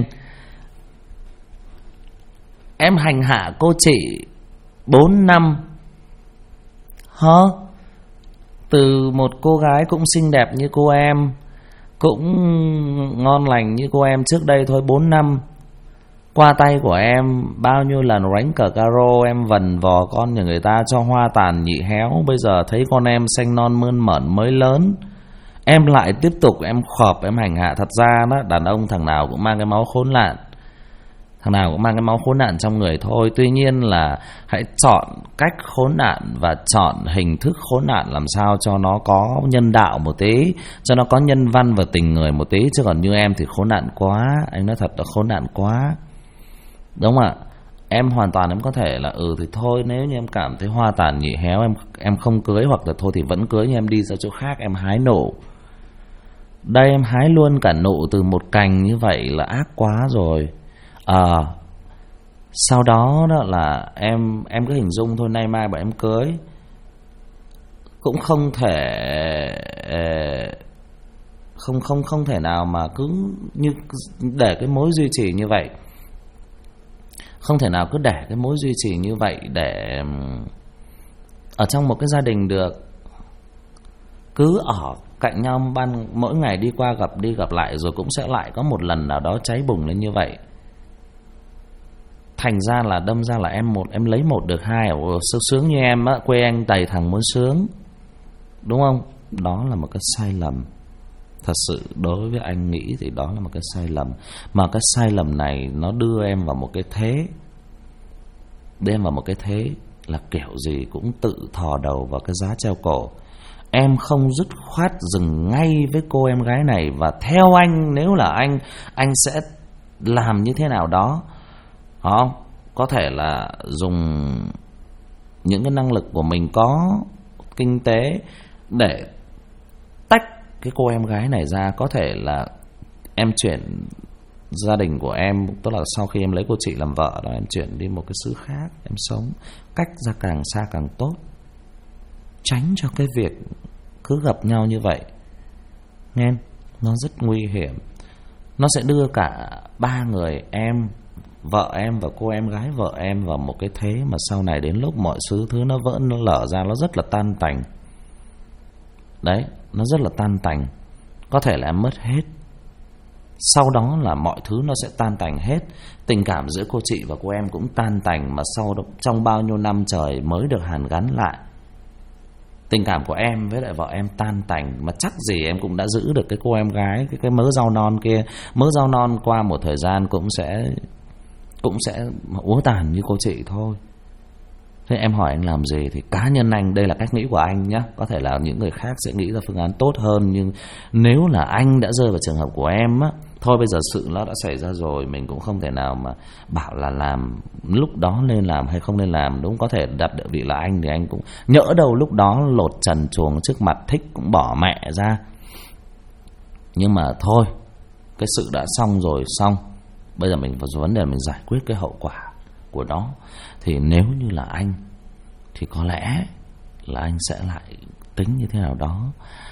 Em hành hạ cô chị 4 năm hả? Từ một cô gái cũng xinh đẹp như cô em, cũng ngon lành như cô em trước đây thôi, 4 năm qua tay của em bao nhiêu lần đánh cờ caro, em vần vò con nhà người ta cho hoa tàn nhị héo. Bây giờ thấy con em xanh non mơn mởn mới lớn, em lại tiếp tục em khọp, em hành hạ. Thật ra đó, đàn ông thằng nào cũng mang cái máu khốn nạn, thằng nào cũng mang cái máu khốn nạn trong người thôi. Tuy nhiên là hãy chọn cách khốn nạn và chọn hình thức khốn nạn làm sao cho nó có nhân đạo một tí, cho nó có nhân văn và tình người một tí. Chứ còn như em thì khốn nạn quá. Anh nói thật là khốn nạn quá, đúng không ạ? Em hoàn toàn em có thể là thì thôi, nếu như em cảm thấy hoa tàn nhị héo, em không cưới, hoặc là thôi thì vẫn cưới, nhưng em đi ra chỗ khác em hái nụ. Đây em hái luôn cả nụ từ một cành như vậy là ác quá rồi. Sau đó đó là em cứ hình dung thôi, nay mai bọn em cưới cũng không thể không thể nào mà cứ như để cái mối duy trì như vậy. Không thể nào cứ để cái mối duy trì như vậy để ở trong một cái gia đình được. Cứ ở cạnh nhau mỗi ngày đi qua gặp đi gặp lại, rồi cũng sẽ lại có một lần nào đó cháy bùng lên như vậy. Thành ra là đâm ra là em lấy một được hai. Sướng như em á, quê anh đầy thằng muốn sướng, đúng không? Đó là một cái sai lầm. Thật sự đối với anh nghĩ thì đó là một cái sai lầm. Mà cái sai lầm này nó đưa em vào một cái thế, đem vào một cái thế là kiểu gì cũng tự thò đầu vào cái giá treo cổ. Em không dứt khoát dừng ngay với cô em gái này. Và theo anh, nếu là anh sẽ làm như thế nào đó, không? Có thể là dùng những cái năng lực của mình có, kinh tế, để tách cái cô em gái này ra. Có thể là em chuyển gia đình của em, tức là sau khi em lấy cô chị làm vợ đó, em chuyển đi một cái xứ khác em sống, cách ra càng xa càng tốt, tránh cho cái việc cứ gặp nhau như vậy. Nghe, nó rất nguy hiểm. Nó sẽ đưa cả ba người, em, vợ em và cô em gái vợ em, vào một cái thế mà sau này đến lúc mọi thứ nó vỡ, nó lở ra, nó rất là tan tành. Đấy, nó rất là tan tành. Có thể là em mất hết, sau đó là mọi thứ nó sẽ tan tành hết. Tình cảm giữa cô chị và cô em cũng tan tành, mà sau đó, trong bao nhiêu năm trời mới được hàn gắn lại. Tình cảm của em với lại vợ em tan tành, mà chắc gì em cũng đã giữ được cái cô em gái, cái mớ rau non kia. Mớ rau non qua một thời gian cũng sẽ úa tàn như cô chị thôi. Thế em hỏi anh làm gì thì cá nhân anh, đây là cách nghĩ của anh nhé. Có thể là những người khác sẽ nghĩ ra phương án tốt hơn, nhưng nếu là anh đã rơi vào trường hợp của em á, thôi bây giờ sự nó đã xảy ra rồi, mình cũng không thể nào mà bảo là làm lúc đó nên làm hay không nên làm, đúng. Có thể đặt địa vị là anh thì anh cũng nhỡ đâu lúc đó lột trần truồng trước mặt, thích cũng bỏ mẹ ra. Nhưng mà thôi, cái sự đã xong rồi, xong. Bây giờ mình vào vấn đề mình giải quyết cái hậu quả của nó. Thì nếu như là anh thì có lẽ là anh sẽ lại tính như thế nào đó,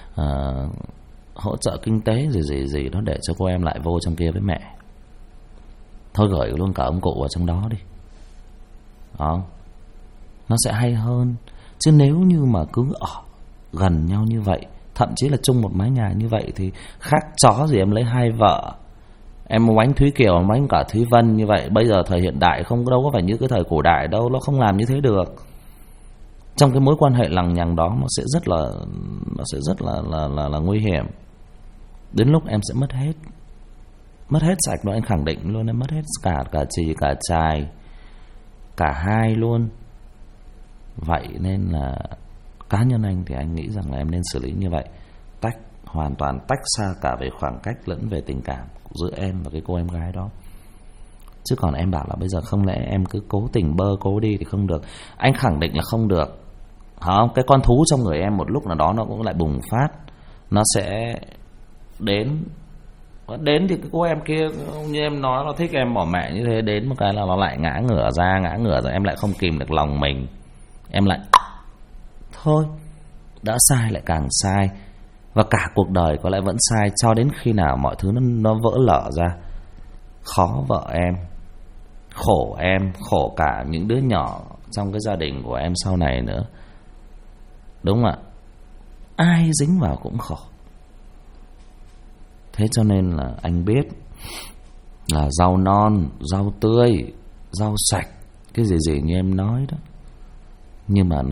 hỗ trợ kinh tế gì đó để cho cô em lại vô trong kia với mẹ. Thôi gửi luôn cả ông cụ vào trong đó đi, đó, nó sẽ hay hơn. Chứ nếu như mà cứ ở gần nhau như vậy, thậm chí là chung một mái nhà như vậy, thì khác chó gì em lấy hai vợ. Em oánh Thúy Kiều, em oánh cả Thúy Vân như vậy. Bây giờ thời hiện đại không, đâu có phải như cái thời cổ đại đâu, nó không làm như thế được. Trong cái mối quan hệ lằng nhằng đó nó sẽ rất là nguy hiểm. Đến lúc em sẽ mất hết sạch rồi, anh khẳng định luôn, em mất hết cả chì cả chài, cả hai luôn. Vậy nên là cá nhân anh thì anh nghĩ rằng là em nên xử lý như vậy, hoàn toàn tách xa cả về khoảng cách lẫn về tình cảm giữa em và cái cô em gái đó. Chứ còn em bảo là bây giờ không lẽ em cứ cố tình bơ cố đi thì không được. Anh khẳng định là không được. Không, cái con thú trong người em một lúc nào đó nó cũng lại bùng phát. Nó sẽ đến thì cái cô em kia như em nói, nó thích em bỏ mẹ như thế, đến một cái là nó lại ngã ngửa ra em lại không kìm được lòng mình, em lại thôi, đã sai lại càng sai, và cả cuộc đời có lẽ vẫn sai cho đến khi nào mọi thứ nó vỡ lở ra. Khó vợ em, khổ cả những đứa nhỏ trong cái gia đình của em sau này nữa, đúng không ạ? Ai dính vào cũng khổ. Thế cho nên là anh biết là rau non, rau tươi, rau sạch, cái gì như em nói đó, nhưng mà